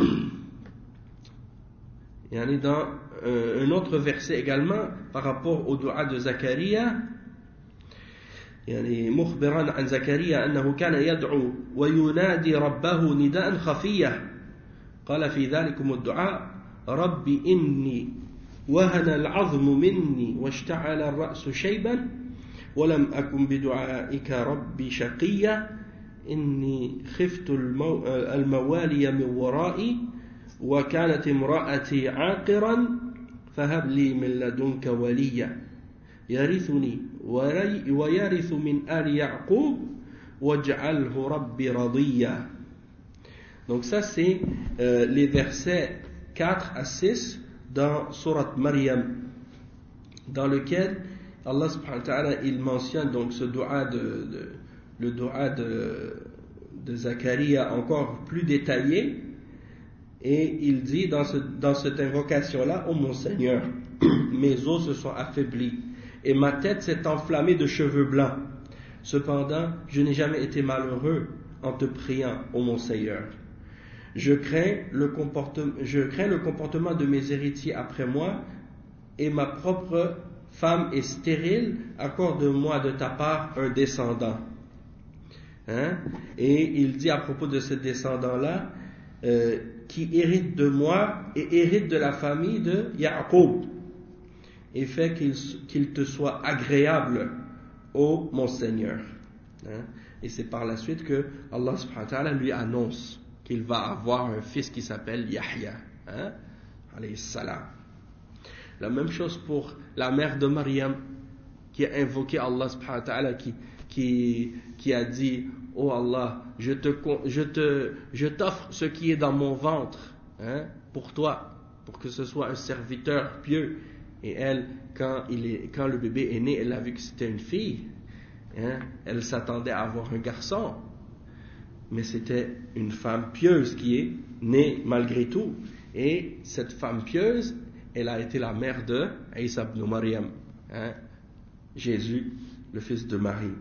il y en a dans euh, un autre verset également par rapport au dua de Zacharia, يعني مخبرا عن زكريا أنه كان يدعو وينادي ربه نداء خفيا قال في ذلكم الدعاء رب إني وهن العظم مني واشتعل الرأس شيبا ولم أكن بدعائك ربي شقيا إني خفت المو... الموالي من ورائي وكانت امرأتي عاقرا فهب لي من لدنك وليا يرثني ويرث من آل يعقوب واجعله ربي رضيا. Donc ça c'est euh, les versets quatre à six dans Surat Maryam, dans lequel Allah subhanahu wa ta'ala il mentionne donc ce dua de, de le dua de, de Zacharia encore plus détaillé, et il dit dans, ce, dans cette invocation là, ô mon Seigneur, mes os se sont affaiblis et ma tête s'est enflammée de cheveux blancs. Cependant, je n'ai jamais été malheureux en te priant, ô mon Seigneur. Je crains le comportement, je crains le comportement de mes héritiers après moi, et ma propre femme est stérile. Accorde-moi de ta part un descendant. Hein? Et il dit à propos de ce descendant-là, euh, qui hérite de moi et hérite de la famille de Yaaqub, et fait qu'il, qu'il te soit agréable, ô mon Seigneur. Hein? Et c'est par la suite que Allah subhanahu wa ta'ala lui annonce qu'il va avoir un fils qui s'appelle Yahya, hein? Alayhi salam. La même chose pour la mère de Maryam, qui a invoqué Allah subhanahu wa ta'ala, qui, qui, qui a dit, oh Allah, je, te, je, te, je t'offre ce qui est dans mon ventre, hein, pour toi, pour que ce soit un serviteur pieux. Et elle, quand, il est, quand le bébé est né, elle a vu que c'était une fille, hein, elle s'attendait à avoir un garçon, mais c'était une femme pieuse qui est née malgré tout. Et cette femme pieuse, elle a été la mère de Isa ibn Maryam, hein, Jésus, le fils de Marie,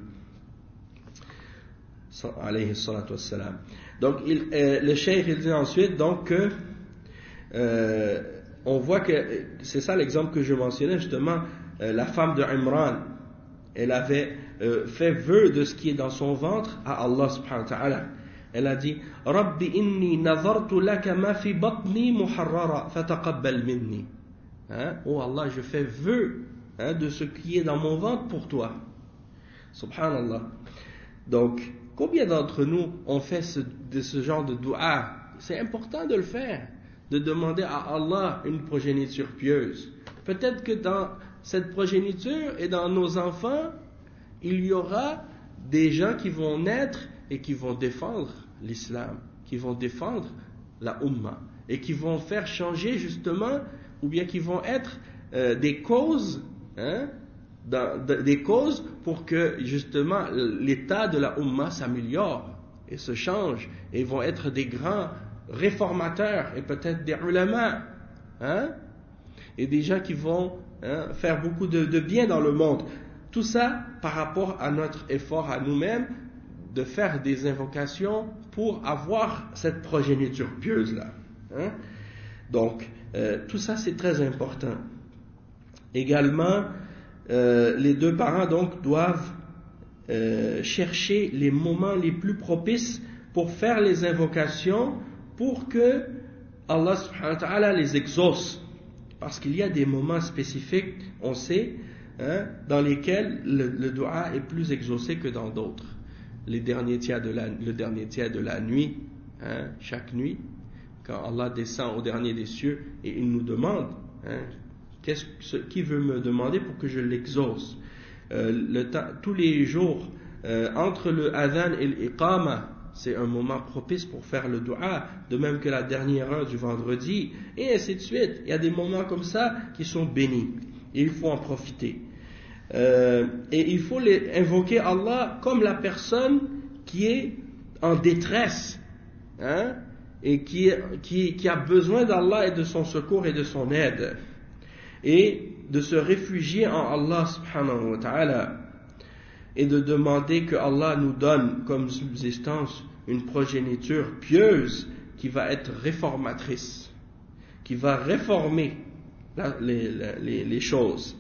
alayhi salatu wassalam. Donc il, euh, le cheikh il dit ensuite donc que euh, on voit que c'est ça l'exemple que je mentionnais justement, euh, la femme de Imran, elle avait euh, fait vœu de ce qui est dans son ventre à Allah subhanahu wa ta'ala. Elle a dit Rabbi inni nazartu laka ma fi batni muharrara fataqabbal minni. Hein? Oh Allah, je fais vœu, hein, de ce qui est dans mon ventre pour toi. Subhanallah. Donc, combien d'entre nous ont fait ce, de ce genre de dua? C'est important de le faire. de demander à Allah une progéniture pieuse. Peut-être que dans cette progéniture et dans nos enfants, il y aura des gens qui vont naître et qui vont défendre l'islam, qui vont défendre la Ummah, et qui vont faire changer justement, ou bien qui vont être euh, des causes, hein, dans, de, des causes pour que justement l'état de la Ummah s'améliore et se change, et vont être des grands réformateurs, et peut-être des ulama, hein, et des gens qui vont hein, faire beaucoup de, de bien dans le monde. Tout ça par rapport à notre effort à nous-mêmes de faire des invocations pour avoir cette progéniture pieuse-là. Hein? Donc, euh, tout ça c'est très important. Également, euh, les deux parents donc doivent euh, chercher les moments les plus propices pour faire les invocations pour que Allah subhanahu wa ta'ala les exauce. Parce qu'il y a des moments spécifiques, on sait, hein, dans lesquels le, le dua est plus exaucé que dans d'autres. Les derniers tiers de la, le dernier tiers de la nuit, hein, chaque nuit, quand Allah descend au dernier des cieux et il nous demande, hein, qu'est-ce, ce, qui veut me demander pour que je l'exauce. Euh, le temps, tous les jours, euh, entre le adhan et l'iqama, c'est un moment propice pour faire le dua, de même que la dernière heure du vendredi, et ainsi de suite. Il y a des moments comme ça qui sont bénis, et il faut en profiter. Euh, et il faut les, invoquer Allah comme la personne qui est en détresse, hein, et qui, qui, qui a besoin d'Allah et de son secours et de son aide, et de se réfugier en Allah subhanahu wa ta'ala, et de demander que Allah nous donne comme subsistance une progéniture pieuse qui va être réformatrice, qui va réformer la, les, les, les choses.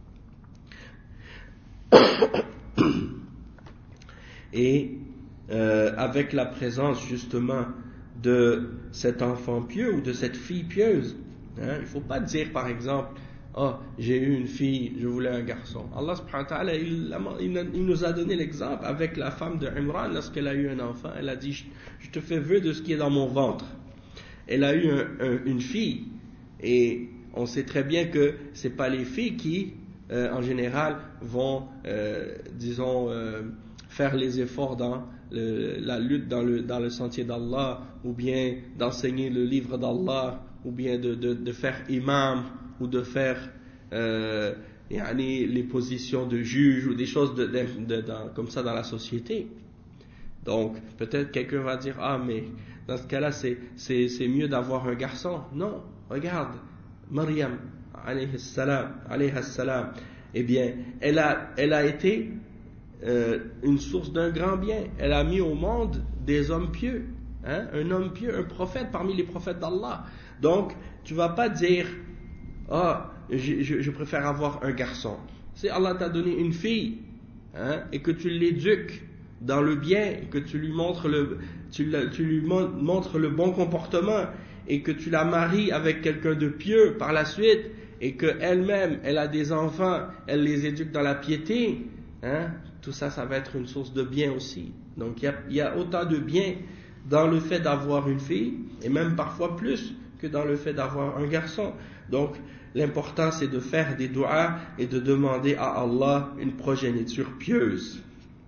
Et euh, avec la présence justement de cet enfant pieux ou de cette fille pieuse, hein, il ne faut pas dire par exemple oh, j'ai eu une fille, je voulais un garçon. Allah subhanahu wa ta'ala, il, il, il nous a donné l'exemple avec la femme de Imran lorsqu'elle a eu un enfant. Elle a dit, je te fais vœu de ce qui est dans mon ventre. Elle a eu un, un, une fille. Et on sait très bien que ce n'est pas les filles qui, euh, en général, vont, euh, disons, euh, faire les efforts dans le, la lutte dans le, dans le sentier d'Allah, ou bien d'enseigner le livre d'Allah, ou bien de, de, de faire imam, ou de faire euh, yani, les positions de juge ou des choses de, de, de, de, comme ça dans la société. Donc peut-être quelqu'un va dire ah mais dans ce cas-là c'est, c'est, c'est mieux d'avoir un garçon. Non, regarde Maryam alayhi salam, alayhi salam, eh bien elle a, elle a été euh, une source d'un grand bien. Elle a mis au monde des hommes pieux, hein, un homme pieux, un prophète parmi les prophètes d'Allah. Donc tu vas pas dire ah, je, je, je préfère avoir un garçon. Si Allah t'a donné une fille, hein, et que tu l'éduques dans le bien, et que tu lui montres le, tu, la, tu lui montres le bon comportement, et que tu la maries avec quelqu'un de pieux par la suite, et qu'elle-même, elle a des enfants, elle les éduque dans la piété, hein, tout ça, ça va être une source de bien aussi. Donc il y a, il y a autant de bien dans le fait d'avoir une fille, et même parfois plus que dans le fait d'avoir un garçon. Donc, l'important c'est de faire des du'as et de demander à Allah une progéniture pieuse.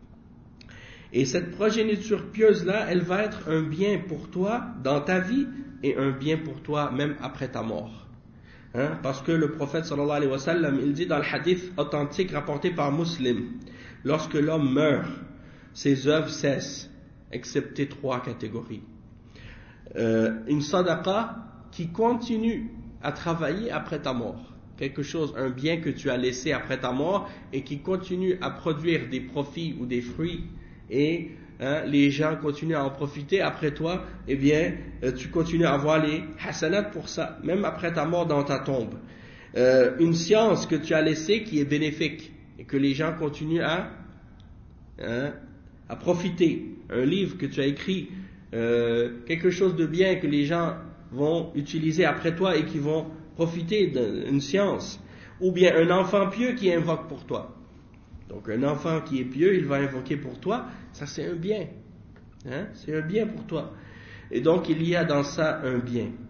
Et cette progéniture pieuse-là, elle va être un bien pour toi dans ta vie et un bien pour toi même après ta mort. Hein? Parce que le prophète sallallahu alayhi wa sallam, il dit dans le hadith authentique rapporté par Muslim, lorsque l'homme meurt, ses œuvres cessent, excepté trois catégories. Euh, une sadaqa qui continue à travailler après ta mort, quelque chose, un bien que tu as laissé après ta mort et qui continue à produire des profits ou des fruits et hein, les gens continuent à en profiter après toi, eh bien euh, tu continues à avoir les hasanat pour ça, même après ta mort dans ta tombe. Euh, une science que tu as laissée qui est bénéfique et que les gens continuent à, hein, à profiter, un livre que tu as écrit, euh, quelque chose de bien que les gens vont utiliser après toi et qui vont profiter d'une science, ou bien un enfant pieux qui invoque pour toi. Donc un enfant qui est pieux, il va invoquer pour toi, ça c'est un bien, hein? C'est un bien pour toi. Et donc il y a dans ça un bien.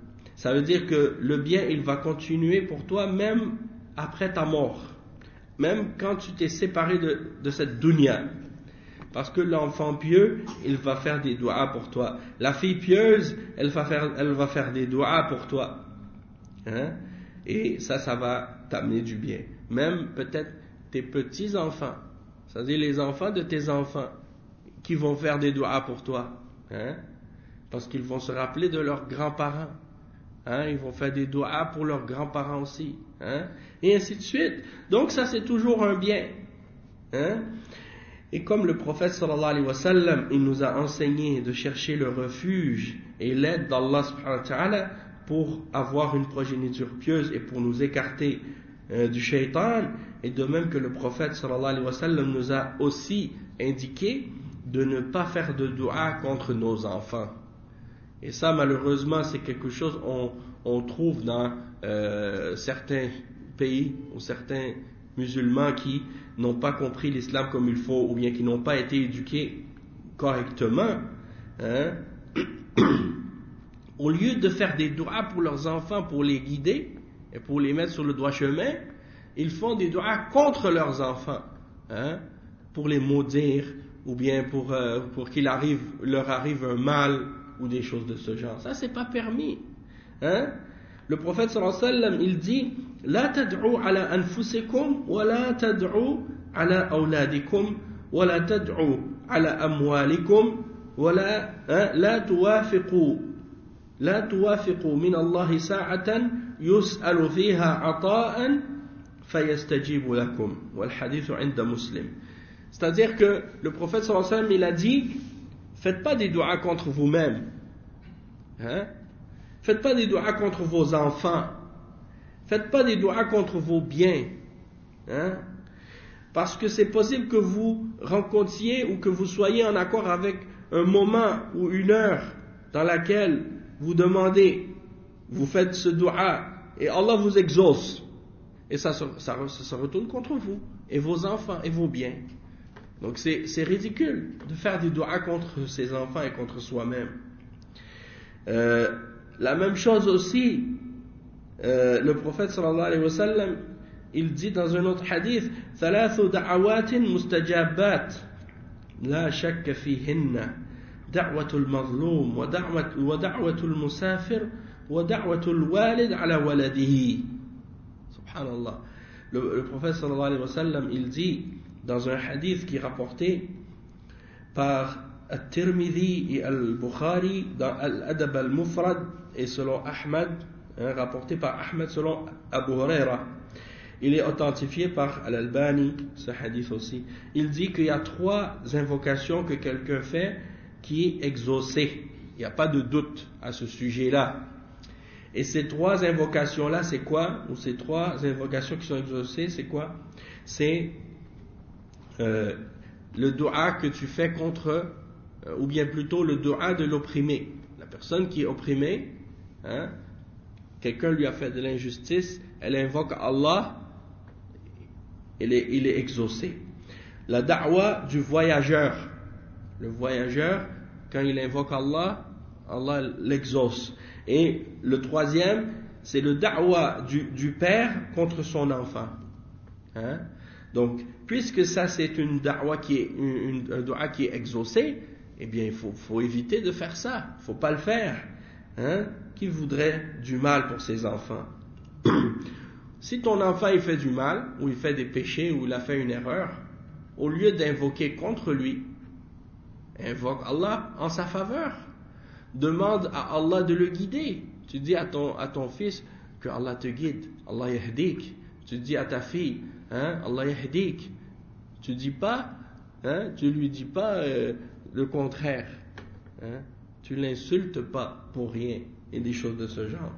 Ça veut dire que le bien, il va continuer pour toi même après ta mort. Même quand tu t'es séparé de, de cette dunya. Parce que l'enfant pieux, il va faire des doigts pour toi. La fille pieuse, elle va faire, elle va faire des doigts pour toi. Hein? Et ça, ça va t'amener du bien. Même peut-être tes petits-enfants, c'est-à-dire les enfants de tes enfants, qui vont faire des doigts pour toi. Hein? Parce qu'ils vont se rappeler de leurs grands-parents. Hein? Ils vont faire des doigts pour leurs grands-parents aussi. Hein? Et ainsi de suite. Donc ça, c'est toujours un bien. Hein? Et comme le prophète sallallahu alayhi wa sallam, il nous a enseigné de chercher le refuge et l'aide d'Allah subhanahu wa ta'ala pour avoir une progéniture pieuse et pour nous écarter euh, du shaitan, et de même que le prophète sallallahu alayhi wa sallam nous a aussi indiqué de ne pas faire de dua contre nos enfants. Et ça, malheureusement, c'est quelque chose qu'on on trouve dans euh, certains pays ou certains musulmans qui n'ont pas compris l'islam comme il faut, ou bien qui n'ont pas été éduqués correctement. Hein? Au lieu de faire des doigts pour leurs enfants, pour les guider et pour les mettre sur le droit chemin, ils font des doigts contre leurs enfants, hein? Pour les maudire, ou bien pour, euh, pour qu'il arrive, leur arrive un mal, ou des choses de ce genre. Ça, c'est pas permis. Hein? Le prophète sallallahu alayhi wa sallam, il dit لا تدعوا على أنفسكم ولا تدعوا على أولادكم ولا تدعوا على أموالكم ولا لا توافقوا لا توافقوا من الله ساعة يسأل فيها عطاء فيستجيب لكم والحديث عند مسلم. C'est-à-dire que le prophète sallallahu alayhi wa sallam, il a dit, faites pas des doigts contre vous-même. Hein? Faites pas des doigts contre vos enfants. Faites pas des doigts contre vos biens. Hein? Parce que c'est possible que vous rencontriez ou que vous soyez en accord avec un moment ou une heure dans laquelle vous demandez, vous faites ce doua et Allah vous exauce. Et ça, ça, ça, ça se retourne contre vous et vos enfants et vos biens. Donc c'est, c'est ridicule de faire des doigts contre ses enfants et contre soi-même. Euh, la même chose aussi, euh, le prophète sallallahu alayhi wa sallam, il dit dans un autre hadith, ثلاث دعوات مستجابات لا شك فيهن دعوة المظلوم ودعوة ودعوة المسافر ودعوة الوالد على ولده. Subhanallah. Le, le prophète sallallahu alayhi wa sallam, il dit dans un hadith qui est rapporté par At-Tirmidhi et Al-Bukhari dans Al-Adab Al-Mufrad et selon Ahmad, hein, rapporté par Ahmad selon Abu Huraira. Il est authentifié par Al-Albani, ce hadith aussi. Il dit qu'il y a trois invocations que quelqu'un fait qui est exaucée. Il n'y a pas de doute à ce sujet-là. Et ces trois invocations-là, c'est quoi? Ou ces trois invocations qui sont exaucées, c'est quoi? C'est euh, le dua que tu fais contre, euh, ou bien plutôt le dua de l'opprimé. La personne qui est opprimée, hein, quelqu'un lui a fait de l'injustice, elle invoque Allah, il est, il est exaucé. La da'wa du voyageur. Le voyageur, quand il invoque Allah, Allah l'exauce. Et le troisième, c'est le da'wa du, du père contre son enfant. Hein? Donc, puisque ça c'est une da'wa qui est, une, une, un dua qui est exaucé, eh bien il faut, faut éviter de faire ça. Il ne faut pas le faire. Hein? Qui voudrait du mal pour ses enfants? Si ton enfant il fait du mal, ou il fait des péchés, ou il a fait une erreur, au lieu d'invoquer contre lui, invoque Allah en sa faveur. Demande à Allah de le guider. Tu dis à ton, à ton fils que Allah te guide, Allah yahdik. Tu dis à ta fille, hein, Allah yahdik. Tu dis pas, hein, tu lui dis pas euh, le contraire. Hein, tu l'insultes pas pour rien et des choses de ce genre.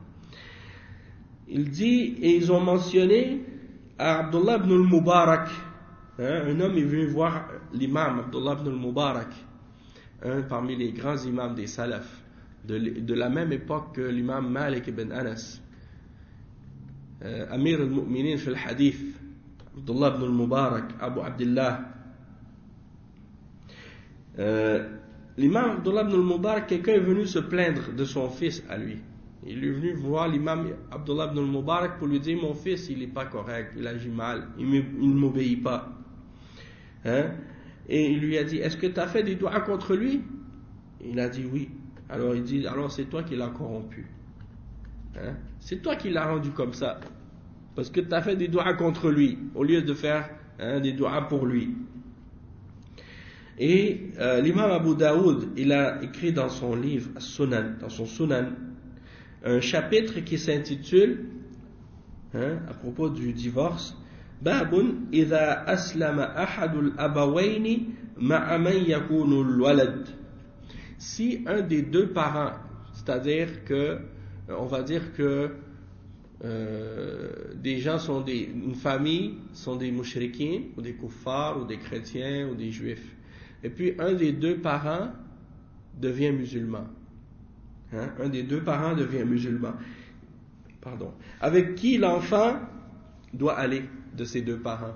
Il dit, et ils ont mentionné à Abdullah ibn al-Mubarak, hein, un homme est venu voir l'imam Abdullah ibn al-Mubarak, un parmi les grands imams des salafs, de, de la même époque que l'imam Malik ibn Anas, euh, Amir al-Mu'minin fi al-Hadith, Abdullah ibn al-Mubarak, Abu Abdullah. Euh, l'imam Abdullah ibn al-Mubarak, quelqu'un est venu se plaindre de son fils à lui. Il est venu voir l'imam Abdullah ibn al-Mubarak pour lui dire, mon fils, il n'est pas correct, il agit mal, il ne m'obéit pas. Hein? Et il lui a dit, est-ce que tu as fait des doigts contre lui? Il a dit oui. Alors il dit, alors c'est toi qui l'as corrompu. Hein? C'est toi qui l'as rendu comme ça. Parce que tu as fait des doigts contre lui, au lieu de faire hein, des doigts pour lui. Et euh, l'imam Abu Daoud, il a écrit dans son livre, Sunan, dans son Sunan, un chapitre qui s'intitule, hein, à propos du divorce, Babun idha aslama ahadul abawaini ma'a man yakunu al-walad. Si un des deux parents, c'est-à-dire que, on va dire que euh, des gens sont des, une famille sont des mouchriquins, ou des kuffars, ou des chrétiens, ou des juifs, et puis un des deux parents devient musulman. Hein? Un des deux parents devient musulman. Pardon. Avec qui l'enfant doit aller de ses deux parents?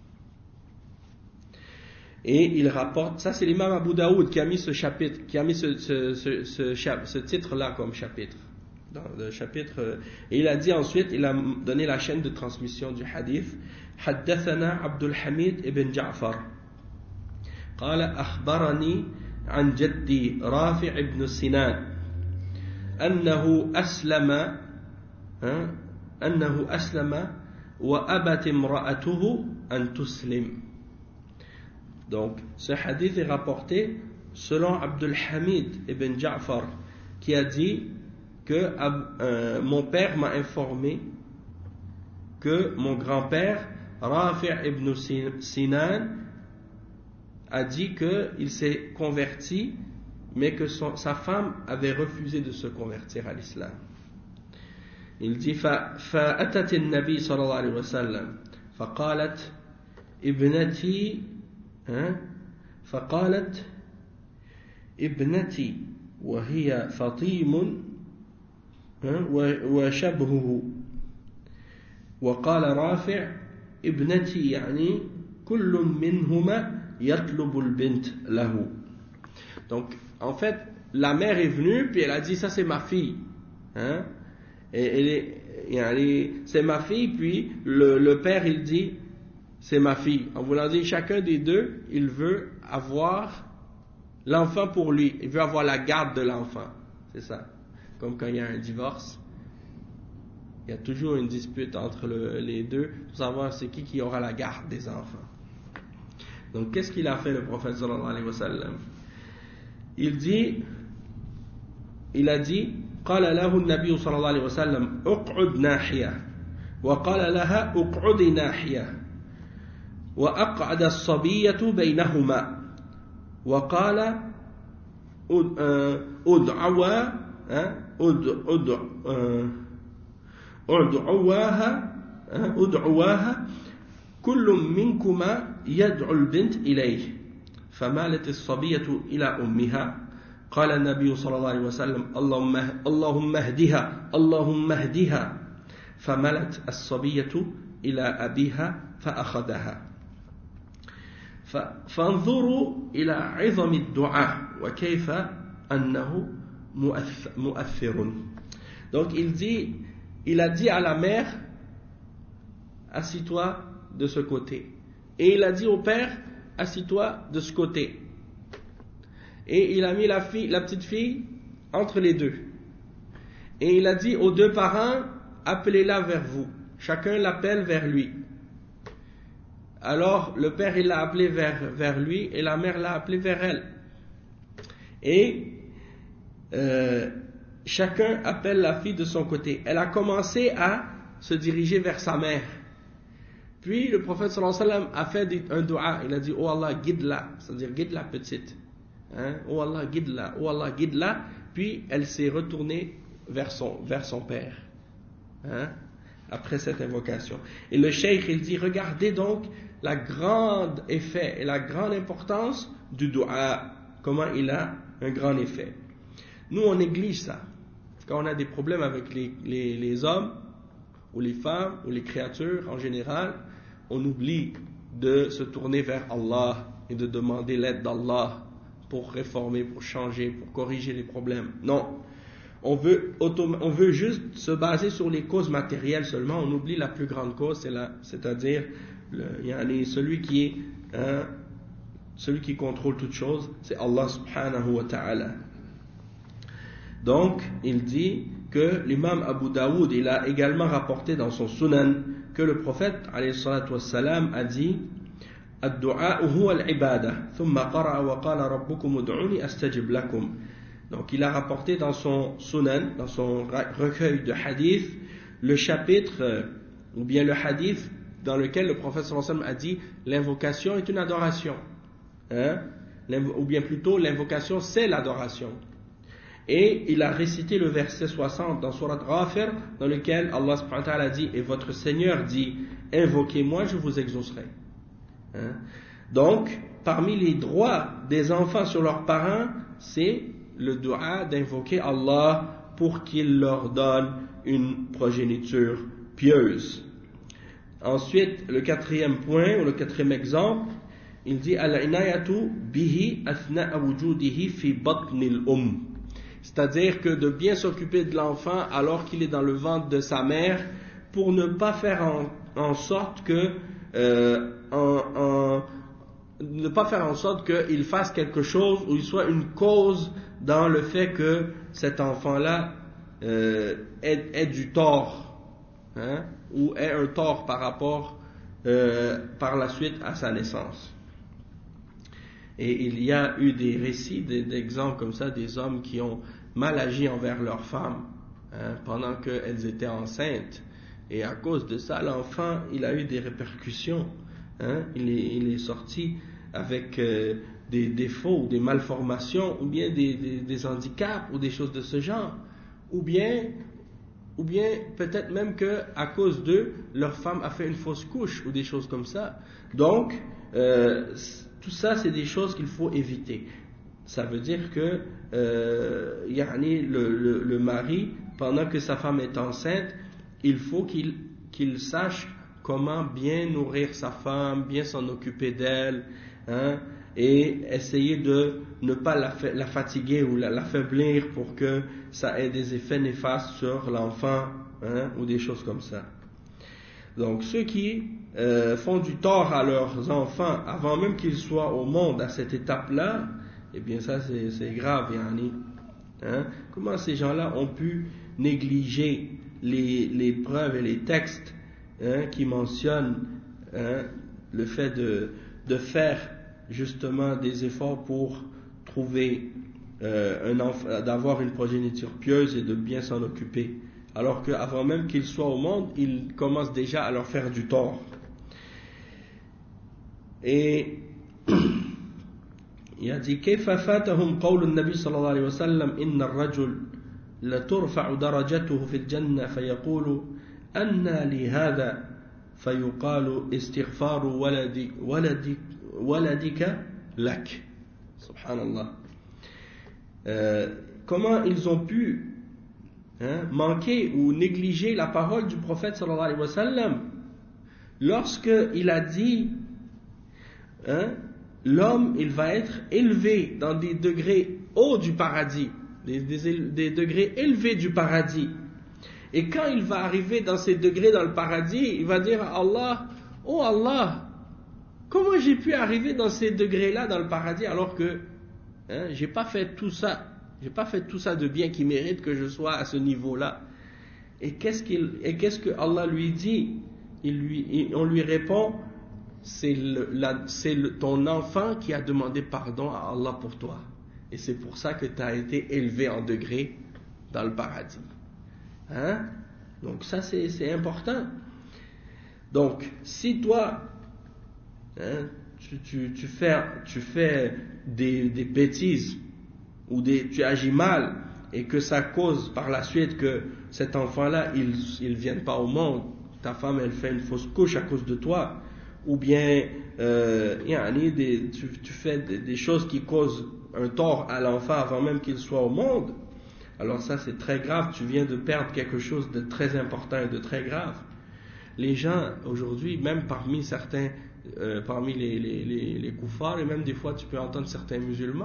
Et il rapporte, ça c'est l'imam Abu Daoud qui a mis ce chapitre, qui a mis ce, ce, ce, ce, ce titre-là comme chapitre. Dans le chapitre, et il a dit ensuite, il a donné la chaîne de transmission du hadith. Haddathana Abdul Hamid ibn Ja'far. قال أخبرني عن جدي رافع بن سنان أنه أسلم أنه أسلم وأبت امرأته أن تسلم. Donc, ce hadith est rapporté selon Abdul Hamid ibn Ja'far qui a dit que euh, mon père m'a informé que mon grand-père Rafi' ibn Sinan a dit qu'il s'est converti mais que son, sa femme avait refusé de se convertir à l'islam. Il dit فأتت النبي صلى الله عليه وسلم فقالت ابنتي فقالت ابنتي وهي فطيم وشبهه وقال رافع ابنتي يعني كل منهما يطلب البنت له. Donc en fait la mère est venue puis elle a dit ça c'est ma fille hein? Et elle est, elle est, c'est ma fille puis le, le père il dit c'est ma fille, en voulant dire chacun des deux il veut avoir l'enfant pour lui, il veut avoir la garde de l'enfant, c'est ça. Comme quand il y a un divorce, il y a toujours une dispute entre le, les deux pour savoir c'est qui qui aura la garde des enfants. Donc qu'est-ce qu'il a fait le prophète sallallahu alayhi wa sallam? Il dit, il a dit, قال له النبي صلى الله عليه وسلم اقعد ناحية وقال لها اقعدي ناحية وأقعد الصبية بينهما وقال ادعوا ادعواها ادعواها كل منكما يدعو البنت إليه فمالت الصبية إلى أمها قال النبي صلى الله عليه وسلم اللهم اللهم اهدها اللهم اهدها فملت الصبية إلى أبيها فأخذها فانظروا إلى عظم الدعاء وكيف أنه مؤثر. Donc il dit, il a dit à la mère, assis-toi de ce côté. Et il a dit au père, assis-toi de ce côté. Et il a mis la fille, la petite fille entre les deux. Et il a dit aux deux parents, appelez-la vers vous. Chacun l'appelle vers lui. Alors le père il l'a appelé vers, vers lui et la mère l'a appelé vers elle. Et euh, chacun appelle la fille de son côté. Elle a commencé à se diriger vers sa mère. Puis le prophète sallallahu alayhi wa sallam a fait un dua. Il a dit, oh Allah, guide-la. C'est-à-dire, guide la petite. Hein? Oh Allah, guide-la. Oh Allah, guide-la. Puis elle s'est retournée vers son, vers son père. Hein? Après cette invocation. Et le cheikh, il dit, regardez donc la grande effet et la grande importance du dua. Comment il a un grand effet. Nous, on néglige ça. Quand on a des problèmes avec les, les, les hommes, ou les femmes, ou les créatures en général, on oublie de se tourner vers Allah et de demander l'aide d'Allah pour réformer, pour changer, pour corriger les problèmes. Non. On veut, autom- on veut juste se baser sur les causes matérielles seulement, on oublie la plus grande cause, c'est la, c'est-à-dire le, yani, celui qui est hein, celui qui contrôle toute chose, c'est Allah subhanahu wa ta'ala. Donc, il dit que l'imam Abu Daoud, il a également rapporté dans son sunan que le prophète alayhi salatu wassalam a dit Ad-du'a huwa al-ibada thumma qara'a wa qala rabbukum ud'uni astajib lakum. Donc il a rapporté dans son sunan, dans son recueil de hadith, le chapitre euh, ou bien le hadith dans lequel le prophète sallallahu alayhi wa sallam a dit l'invocation est une adoration, hein? Ou bien plutôt l'invocation c'est l'adoration. Et il a récité le verset soixante dans Surat Ghafir, dans lequel Allah subhanahu wa ta'ala dit et votre Seigneur dit invoquez-moi je vous exaucerai, hein? Donc parmi les droits des enfants sur leurs parents, c'est le dua d'invoquer Allah pour qu'il leur donne une progéniture pieuse. Ensuite, le quatrième point, ou le quatrième exemple, il dit Al-inayatu bihi athna'a wujudihi fi batnil um. C'est-à-dire que de bien s'occuper de l'enfant alors qu'il est dans le ventre de sa mère, pour ne pas faire en, en sorte que euh, en, en, ne pas faire en sorte qu'il fasse quelque chose ou il soit une cause dans le fait que cet enfant-là euh, ait, ait du tort, hein, ou ait un tort par rapport euh, par la suite à sa naissance. Et il y a eu des récits, des, des exemples comme ça, des hommes qui ont mal agi envers leurs femmes hein, pendant qu'elles étaient enceintes. Et à cause de ça, l'enfant, il a eu des répercussions. Hein, il, est, il est sorti avec euh, des défauts, des malformations, ou bien des, des, des handicaps, ou des choses de ce genre. Ou bien, ou bien peut-être même qu'à cause d'eux, leur femme a fait une fausse couche, ou des choses comme ça. Donc, euh, tout ça, c'est des choses qu'il faut éviter. Ça veut dire que euh, yani le, le, le mari, pendant que sa femme est enceinte, il faut qu'il, qu'il sache comment bien nourrir sa femme, bien s'en occuper d'elle, hein, et essayer de ne pas la, la fatiguer ou la, l'affaiblir pour que ça ait des effets néfastes sur l'enfant, hein, ou des choses comme ça. Donc ceux qui euh, font du tort à leurs enfants avant même qu'ils soient au monde à cette étape-là, eh bien ça c'est, c'est grave, yani. Hein? Comment ces gens-là ont pu négliger les, les preuves et les textes hein, qui mentionnent hein, le fait de, de faire justement des efforts pour trouver euh, un enfant, d'avoir une progéniture pieuse et de bien s'en occuper, alors qu'avant même qu'ils soient au monde, ils commencent déjà à leur faire du tort. Et il a dit كيف فاتهم قول النبي صلى الله عليه وسلم إن الرجل لترفع درجته في الجنة فيقول أن لي هذا فيقال استغفار ولدك ولدك ولدك لك سبحان الله. Euh, comment ils ont pu hein, manquer ou négliger la parole du prophète sallallahu alayhi wa sallam lorsque il a dit hein, l'homme il va être élevé dans des degrés hauts du paradis, des, des, des degrés élevés du paradis, et quand il va arriver dans ces degrés dans le paradis, il va dire à Allah, oh Allah, comment j'ai pu arriver dans ces degrés-là dans le paradis alors que hein, j'ai pas fait tout ça, j'ai pas fait tout ça de bien qui mérite que je sois à ce niveau-là. Et qu'est-ce qu'il, et qu'est-ce que Allah lui dit? Il lui, il, on lui répond, c'est, le, la, c'est le, ton enfant qui a demandé pardon à Allah pour toi. Et c'est pour ça que tu as été élevé en degré dans le paradis. Hein? Donc ça c'est, c'est important. Donc si toi, hein, tu, tu, tu fais, tu fais des, des bêtises ou des, tu agis mal et que ça cause par la suite que cet enfant-là il il vienne pas au monde, ta femme elle fait une fausse couche à cause de toi, ou bien euh, yani des, tu, tu fais des, des choses qui causent un tort à l'enfant avant même qu'il soit au monde, alors ça c'est très grave, tu viens de perdre quelque chose de très important et de très grave. Les gens aujourd'hui, même parmi certains, euh, parmi les, les, les, les koufars, et même des fois tu peux entendre certains musulmans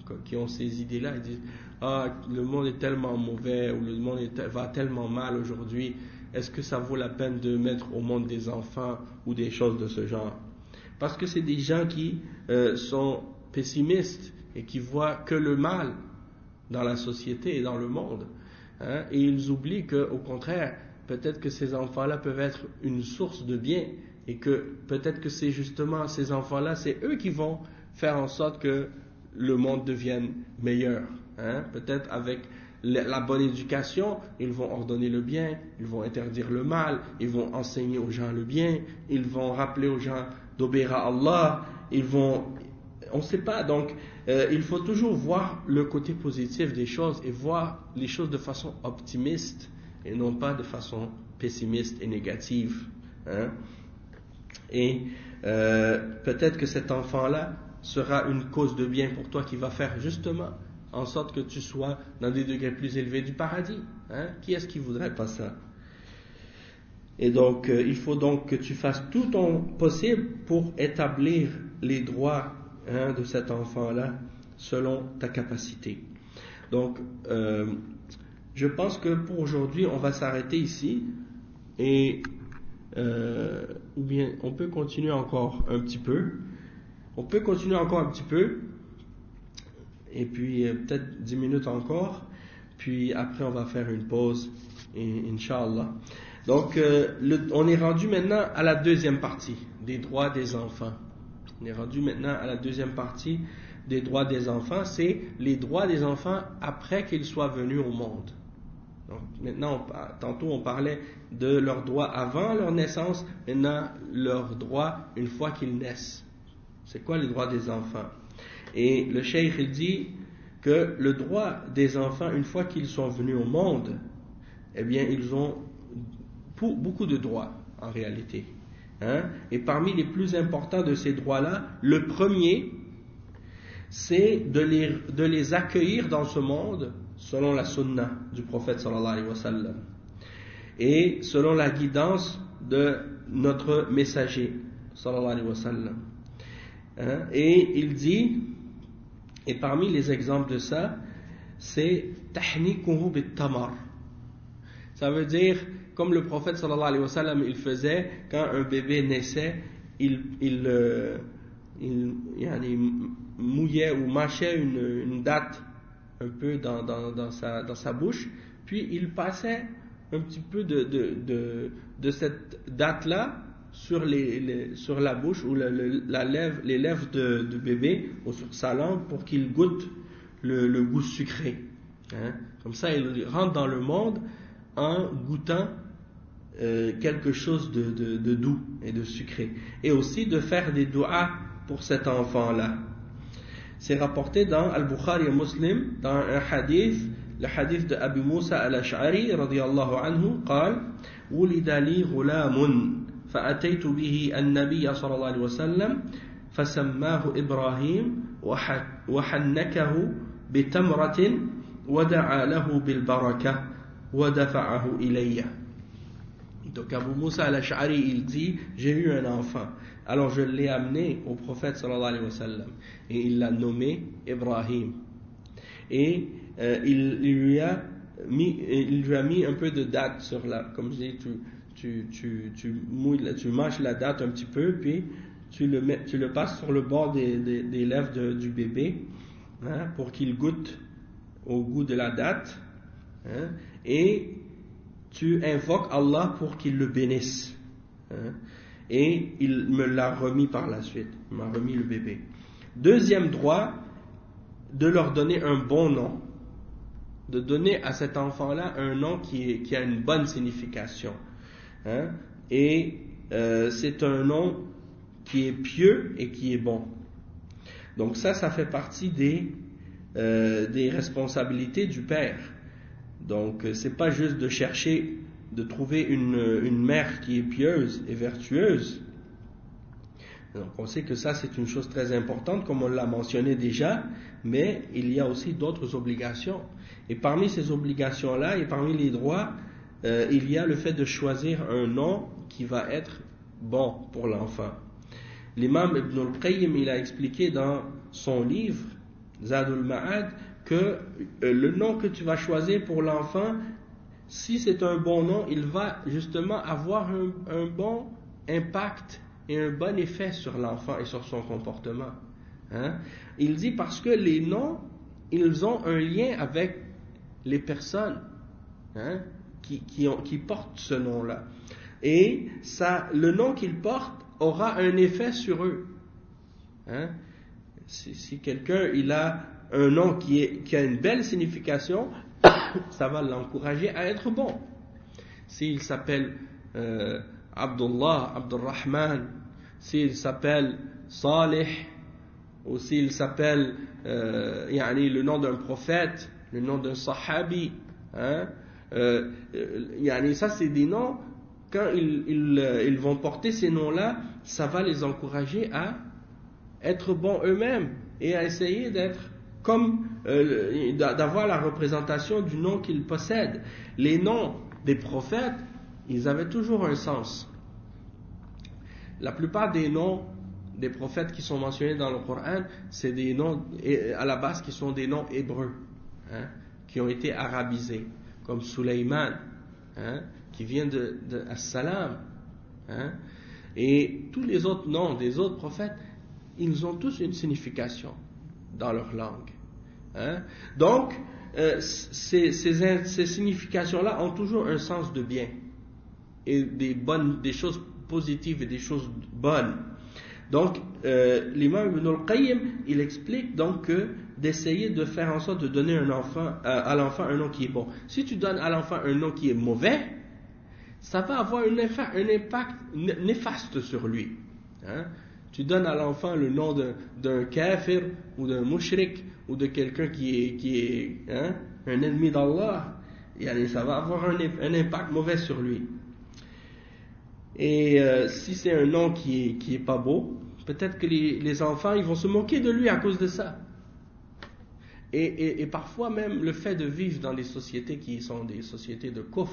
qui ont ces idées-là, ils disent « Ah, le monde est tellement mauvais, ou le monde est, va tellement mal aujourd'hui, est-ce que ça vaut la peine de mettre au monde des enfants ou des choses de ce genre ?» Parce que c'est des gens qui euh, sont pessimistes et qui voient que le mal dans la société et dans le monde. Hein, et ils oublient qu'au contraire, peut-être que ces enfants-là peuvent être une source de bien et que peut-être que c'est justement ces enfants-là, c'est eux qui vont faire en sorte que le monde devienne meilleur. Hein, peut-être avec la bonne éducation, ils vont ordonner le bien, ils vont interdire le mal, ils vont enseigner aux gens le bien, ils vont rappeler aux gens d'obéir à Allah, ils vont... On ne sait pas, donc euh, il faut toujours voir le côté positif des choses et voir les choses de façon optimiste et non pas de façon pessimiste et négative. Hein. Et euh, peut-être que cet enfant-là sera une cause de bien pour toi qui va faire justement en sorte que tu sois dans des degrés plus élevés du paradis. Hein. Qui est-ce qui voudrait pas ça? Et donc, euh, il faut donc que tu fasses tout ton possible pour établir les droits hein, de cet enfant-là selon ta capacité. Donc, euh, je pense que pour aujourd'hui, on va s'arrêter ici et euh, ou bien on peut continuer encore un petit peu. On peut continuer encore un petit peu et puis euh, peut-être dix minutes encore. Puis après, on va faire une pause, et, Inch'Allah. Donc, euh, le, on est rendu maintenant à la deuxième partie des droits des enfants. On est rendu maintenant à la deuxième partie des droits des enfants. C'est les droits des enfants après qu'ils soient venus au monde. Donc, maintenant, on, tantôt on parlait de leurs droits avant leur naissance. Maintenant, leurs droits une fois qu'ils naissent. C'est quoi les droits des enfants? Et le cheikh il dit que le droit des enfants une fois qu'ils sont venus au monde, eh bien, ils ont beaucoup de droits en réalité. Hein? Et parmi les plus importants de ces droits-là, le premier, c'est de les, de les accueillir dans ce monde selon la sunna du prophète sallallahu alayhi wa sallam et selon la guidance de notre messager sallallahu alayhi wa sallam. Hein? Et il dit, et parmi les exemples de ça, c'est tahnikuhu bit tamar. Ça veut dire, comme le prophète sallallahu alayhi wa sallam il faisait quand un bébé naissait, il, il, euh, il, il mouillait ou mâchait une, une date un peu dans, dans, dans, sa, dans sa bouche, puis il passait un petit peu de, de, de, de cette date-là sur, les, les, sur la bouche ou la, la lèvre, les lèvres de, de bébé ou sur sa langue pour qu'il goûte le, le goût sucré. Hein? Comme ça, il rentre dans le monde en goûtant euh, quelque chose de, de, de doux et de sucré. Et aussi de faire des du'as pour cet enfant-là. C'est rapporté dans Al-Bukhari et Muslim, dans un hadith, le hadith de Abu Musa al-Ash'ari, radiyallahu anhu, قال ولد لي غلام فأتيت به النبي صلى الله عليه وسلم فسماه إبراهيم وحنكه بتمرة ودعا له بالبركة ودفعه إلي. Donc Abu Musa al-Ash'ari il dit, j'ai eu un enfant, alors je l'ai amené au prophète sallallahu alayhi wa sallam et il l'a nommé Ibrahim et euh, il, il lui a mis il lui a mis un peu de date sur la, comme je dis, tu tu tu tu mouilles, tu mâches la date un petit peu puis tu le mets, tu le passes sur le bord des, des, des lèvres de, du bébé, hein, pour qu'il goûte au goût de la date, hein, et tu invoques Allah pour qu'il le bénisse, hein, et il me l'a remis par la suite, il m'a remis le bébé. Deuxième droit, de leur donner un bon nom, de donner à cet enfant-là un nom qui, est, qui a une bonne signification, hein, et euh, c'est un nom qui est pieux et qui est bon. Donc ça, ça fait partie des, euh, des responsabilités du père. Donc c'est pas juste de chercher de trouver une, une mère qui est pieuse et vertueuse. Donc on sait que ça c'est une chose très importante comme on l'a mentionné déjà, mais il y a aussi d'autres obligations. Et parmi ces obligations-là et parmi les droits, euh, il y a le fait de choisir un nom qui va être bon pour l'enfant. L'imam Ibn al-Qayyim il a expliqué dans son livre Zadul Ma'ad, que euh, le nom que tu vas choisir pour l'enfant, si c'est un bon nom, il va justement avoir un, un bon impact et un bon effet sur l'enfant et sur son comportement. Hein? Il dit parce que les noms, ils ont un lien avec les personnes, hein, qui, qui, ont, qui portent ce nom-là. Et ça, le nom qu'ils portent aura un effet sur eux. Hein? Si, si quelqu'un il a un nom qui, est, qui a une belle signification, ça va l'encourager à être bon. S'il s'appelle euh, Abdullah, Abdurrahman, s'il s'appelle Salih, ou s'il s'appelle euh, yani, le nom d'un prophète, le nom d'un sahabi, hein, euh, yani, ça c'est des noms, quand ils, ils, ils vont porter ces noms-là, ça va les encourager à être bons eux-mêmes et à essayer d'être comme, euh, d'avoir la représentation du nom qu'ils possèdent. Les noms des prophètes, ils avaient toujours un sens. La plupart des noms des prophètes qui sont mentionnés dans le Coran, c'est des noms, à la base, qui sont des noms hébreux, hein, qui ont été arabisés, comme Sulayman, hein, qui vient de, de As-Salam, hein, et tous les autres noms des autres prophètes, ils ont tous une signification dans leur langue. Hein. Donc, euh, ces, ces, ces significations-là ont toujours un sens de bien, et des, bonnes, des choses positives et des choses bonnes. Donc, euh, l'imam Ibn al-Qayyim, il explique donc que d'essayer de faire en sorte de donner un enfant, euh, à l'enfant un nom qui est bon. Si tu donnes à l'enfant un nom qui est mauvais, ça va avoir un, effa, un impact néfaste sur lui. Hein? Tu donnes à l'enfant le nom d'un, d'un kafir ou d'un mushrik ou de quelqu'un qui est, qui est hein, un ennemi d'Allah, et ça va avoir un, un impact mauvais sur lui. Et euh, si c'est un nom qui est, qui est pas beau, peut-être que les, les enfants ils vont se moquer de lui à cause de ça. Et, et, et parfois même le fait de vivre dans des sociétés qui sont des sociétés de kufr,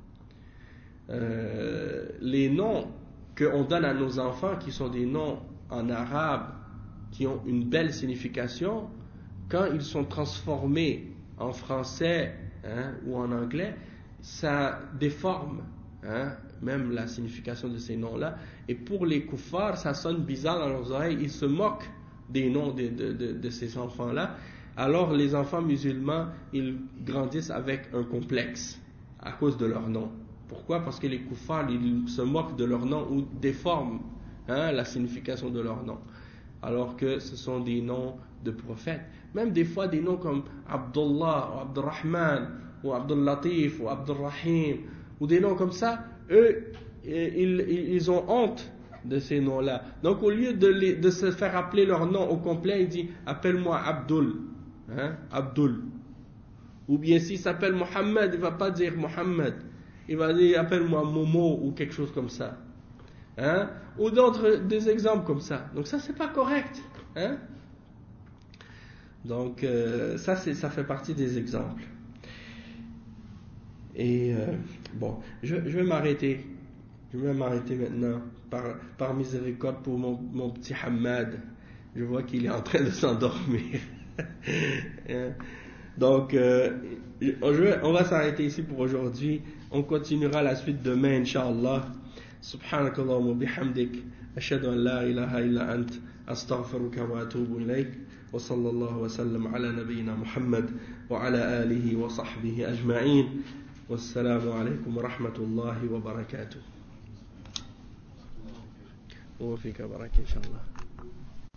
euh, les noms qu'on donne à nos enfants qui sont des noms en arabe, qui ont une belle signification, quand ils sont transformés en français hein, ou en anglais, ça déforme hein, même la signification de ces noms-là. Et pour les kuffars, ça sonne bizarre dans leurs oreilles. Ils se moquent des noms de, de, de, de ces enfants-là. Alors les enfants musulmans, ils grandissent avec un complexe à cause de leur nom. Pourquoi? Parce que les kuffars, ils se moquent de leur nom ou déforment hein, la signification de leur nom. Alors que ce sont des noms de prophètes. Même des fois des noms comme Abdullah, ou Abdurrahman, ou Abdul Latif, ou Abdurrahim, ou des noms comme ça, eux, ils, ils ont honte de ces noms-là. Donc au lieu de, les, de se faire appeler leur nom au complet, il dit appelle-moi Abdul, hein, Abdul. Ou bien s'il s'appelle Mohammed, il ne va pas dire Mohammed, il va dire appelle-moi Momo ou quelque chose comme ça. Hein? Ou d'autres des exemples comme ça. Donc ça c'est pas correct. Hein? Donc euh, ça c'est ça fait partie des exemples. Et euh, bon, je, je vais m'arrêter. Je vais m'arrêter maintenant par, par miséricorde pour mon, mon petit Hamad. Je vois qu'il est en train de s'endormir. Donc, euh, je, on va s'arrêter ici pour aujourd'hui. On continuera la suite demain, Inch'Allah. سبحانك اللهم وبحمدك أشهد أن لا إله إلا أنت أستغفرك وأتوب إليك وصلى الله وسلم على نبينا محمد وعلى آله وصحبه أجمعين والسلام عليكم ورحمة الله وبركاته وفيك بركة إن شاء الله.